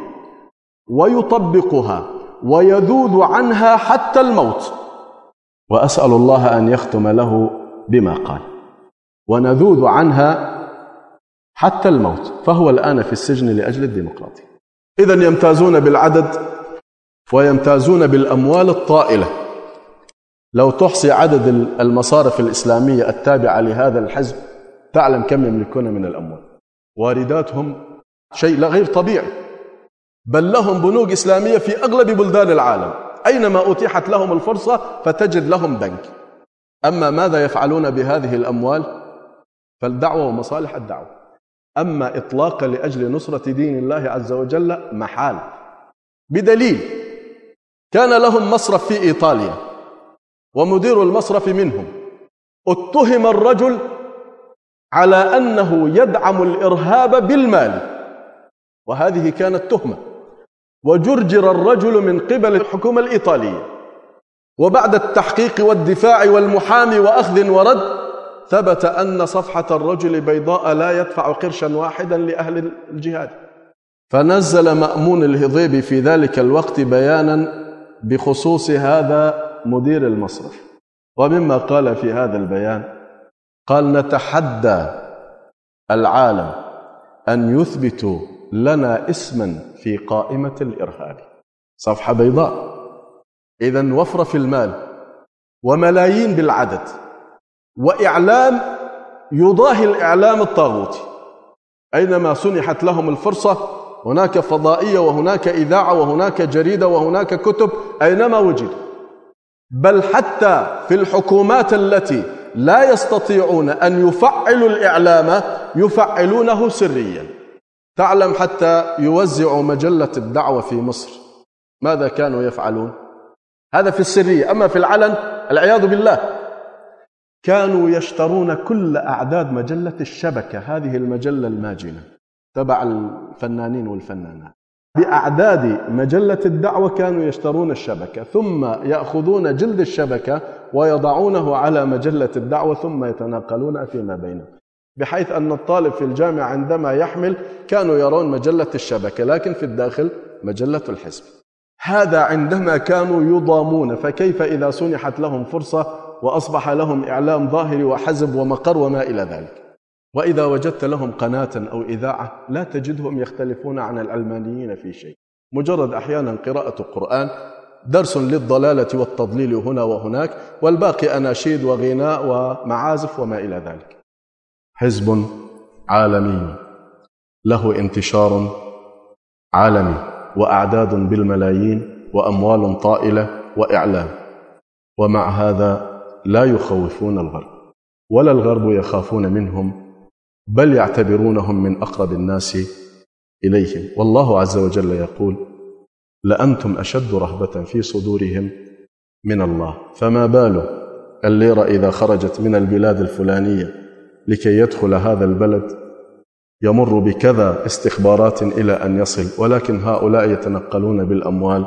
ويطبقها ويذود عنها حتى الموت، وأسأل الله أن يختم له بما قال: ونذود عنها حتى الموت، فهو الآن في السجن لأجل الديمقراطية. إذن يمتازون بالعدد ويمتازون بالأموال الطائلة. لو تحصي عدد المصارف الإسلامية التابعة لهذا الحزب تعلم كم يملكون من الأموال. وارداتهم شيء لا غير طبيعي، بل لهم بنوك إسلامية في أغلب بلدان العالم، أينما أتيحت لهم الفرصة فتجد لهم بنك. أما ماذا يفعلون بهذه الأموال؟ فالدعوة ومصالح الدعوة. أما إطلاق لأجل نصرة دين الله عز وجل محال، بدليل كان لهم مصرف في إيطاليا، ومدير المصرف منهم اتهم الرجل على أنه يدعم الإرهاب بالمال، وهذه كانت تهمة، وجرجر الرجل من قبل الحكومة الإيطالية. وبعد التحقيق والدفاع والمحامي وأخذ ورد ثبت أن صفحة الرجل بيضاء لا يدفع قرشا واحدا لأهل الجهاد. فنزل مأمون الهضيبي في ذلك الوقت بيانا بخصوص هذا مدير المصرف، ومما قال في هذا البيان قال: نتحدى العالم أن يثبتوا لنا اسما في قائمة الإرهاب. صفحة بيضاء. إذن وفر في المال وملايين بالعدد، وإعلام يضاهي الإعلام الطاغوتي. أينما سنحت لهم الفرصة هناك فضائية وهناك إذاعة وهناك جريدة وهناك كتب، أينما وجد. بل حتى في الحكومات التي لا يستطيعون أن يفعلوا الإعلام يفعلونه سريا. تعلم حتى يوزعوا مجلة الدعوة في مصر ماذا كانوا يفعلون؟ هذا في السرية. أما في العلن العياذ بالله كانوا يشترون كل أعداد مجلة الشبكة، هذه المجلة الماجنة تبع الفنانين والفنانات، بأعداد مجلة الدعوة كانوا يشترون الشبكة، ثم يأخذون جلد الشبكة ويضعونه على مجلة الدعوة ثم يتناقلون فيما بينهم، بحيث أن الطالب في الجامعة عندما يحمل كانوا يرون مجلة الشبكة لكن في الداخل مجلة الحزب. هذا عندما كانوا يضامون، فكيف إذا سنحت لهم فرصة وأصبح لهم إعلام ظاهري وحزب ومقر وما إلى ذلك؟ وإذا وجدت لهم قناة أو إذاعة لا تجدهم يختلفون عن العلمانيين في شيء، مجرد أحيانا قراءة القرآن، درس للضلالة والتضليل هنا وهناك، والباقي أناشيد وغناء ومعازف وما إلى ذلك. حزب عالمي له انتشار عالمي وأعداد بالملايين وأموال طائلة وإعلام، ومع هذا لا يخوفون الغرب ولا الغرب يخافون منهم، بل يعتبرونهم من أقرب الناس إليهم. والله عز وجل يقول: لأنتم أشد رهبة في صدورهم من الله. فما بال الليرة إذا خرجت من البلاد الفلانية لكي يدخل هذا البلد يمر بكذا استخبارات إلى أن يصل، ولكن هؤلاء يتنقلون بالأموال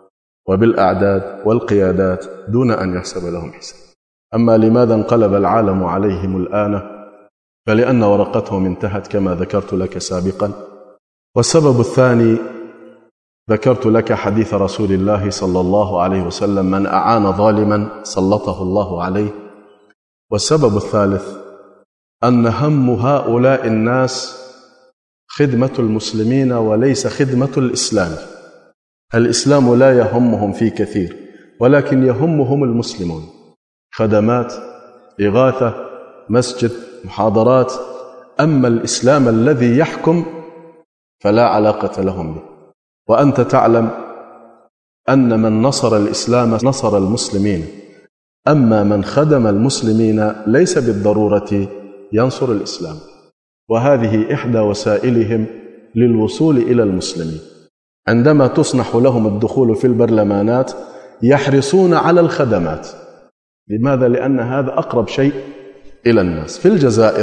وبالأعداد والقيادات دون أن يحسب لهم حساب. أما لماذا انقلب العالم عليهم الآن؟ فلأن ورقتهم انتهت كما ذكرت لك سابقا. والسبب الثاني ذكرت لك حديث رسول الله صلى الله عليه وسلم: من أعان ظالما سلطه الله عليه. والسبب الثالث أن هم هؤلاء الناس خدمة المسلمين وليس خدمة الإسلام. الإسلام لا يهمهم في كثير، ولكن يهمهم المسلمون، خدمات، إغاثة، مسجد، محاضرات. أما الإسلام الذي يحكم فلا علاقة لهم به. وأنت تعلم أن من نصر الإسلام نصر المسلمين، أما من خدم المسلمين ليس بالضرورة ينصر الإسلام. وهذه إحدى وسائلهم للوصول إلى المسلمين. عندما تسنح لهم الدخول في البرلمانات يحرصون على الخدمات. لماذا؟ لأن هذا أقرب شيء إلى الناس. في الجزائر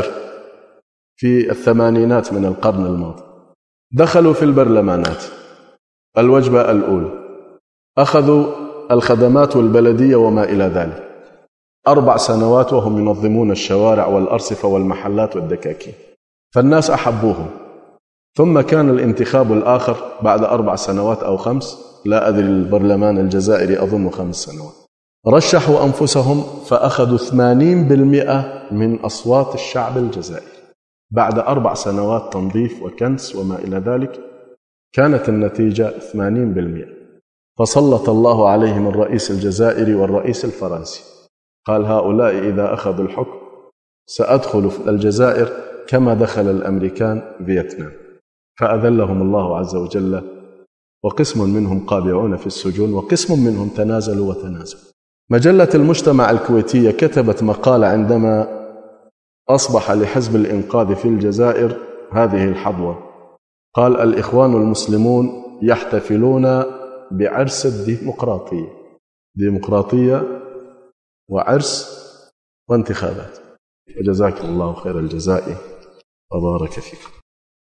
في الثمانينات من القرن الماضي دخلوا في البرلمانات الوجبة الأولى، أخذوا الخدمات والبلدية وما إلى ذلك، 4 سنوات وهم ينظمون الشوارع والأرصفة والمحلات والدكاكين، فالناس أحبوهم. ثم كان الانتخاب الآخر بعد 4 سنوات أو 5، لا أدري، البرلمان الجزائري أظن 5 سنوات، رشحوا أنفسهم فأخذوا 80% من أصوات الشعب الجزائري. بعد 4 سنوات تنظيف وكنس وما إلى ذلك كانت النتيجة 80%. فسلط الله عليهم الرئيس الجزائري والرئيس الفرنسي، قال: هؤلاء إذا أخذوا الحكم سأدخل في الجزائر كما دخل الأمريكان فيتنام. فأذلهم الله عز وجل، وقسم منهم قابعون في السجون، وقسم منهم تنازلوا وتنازلوا. مجلة المجتمع الكويتية كتبت مقالة عندما أصبح لحزب الإنقاذ في الجزائر هذه الحظوة، قال: الإخوان المسلمون يحتفلون بعرس الديمقراطية، ديمقراطية وعرس وانتخابات. وجزاكم الله خير الجزاء وبارك فيكم.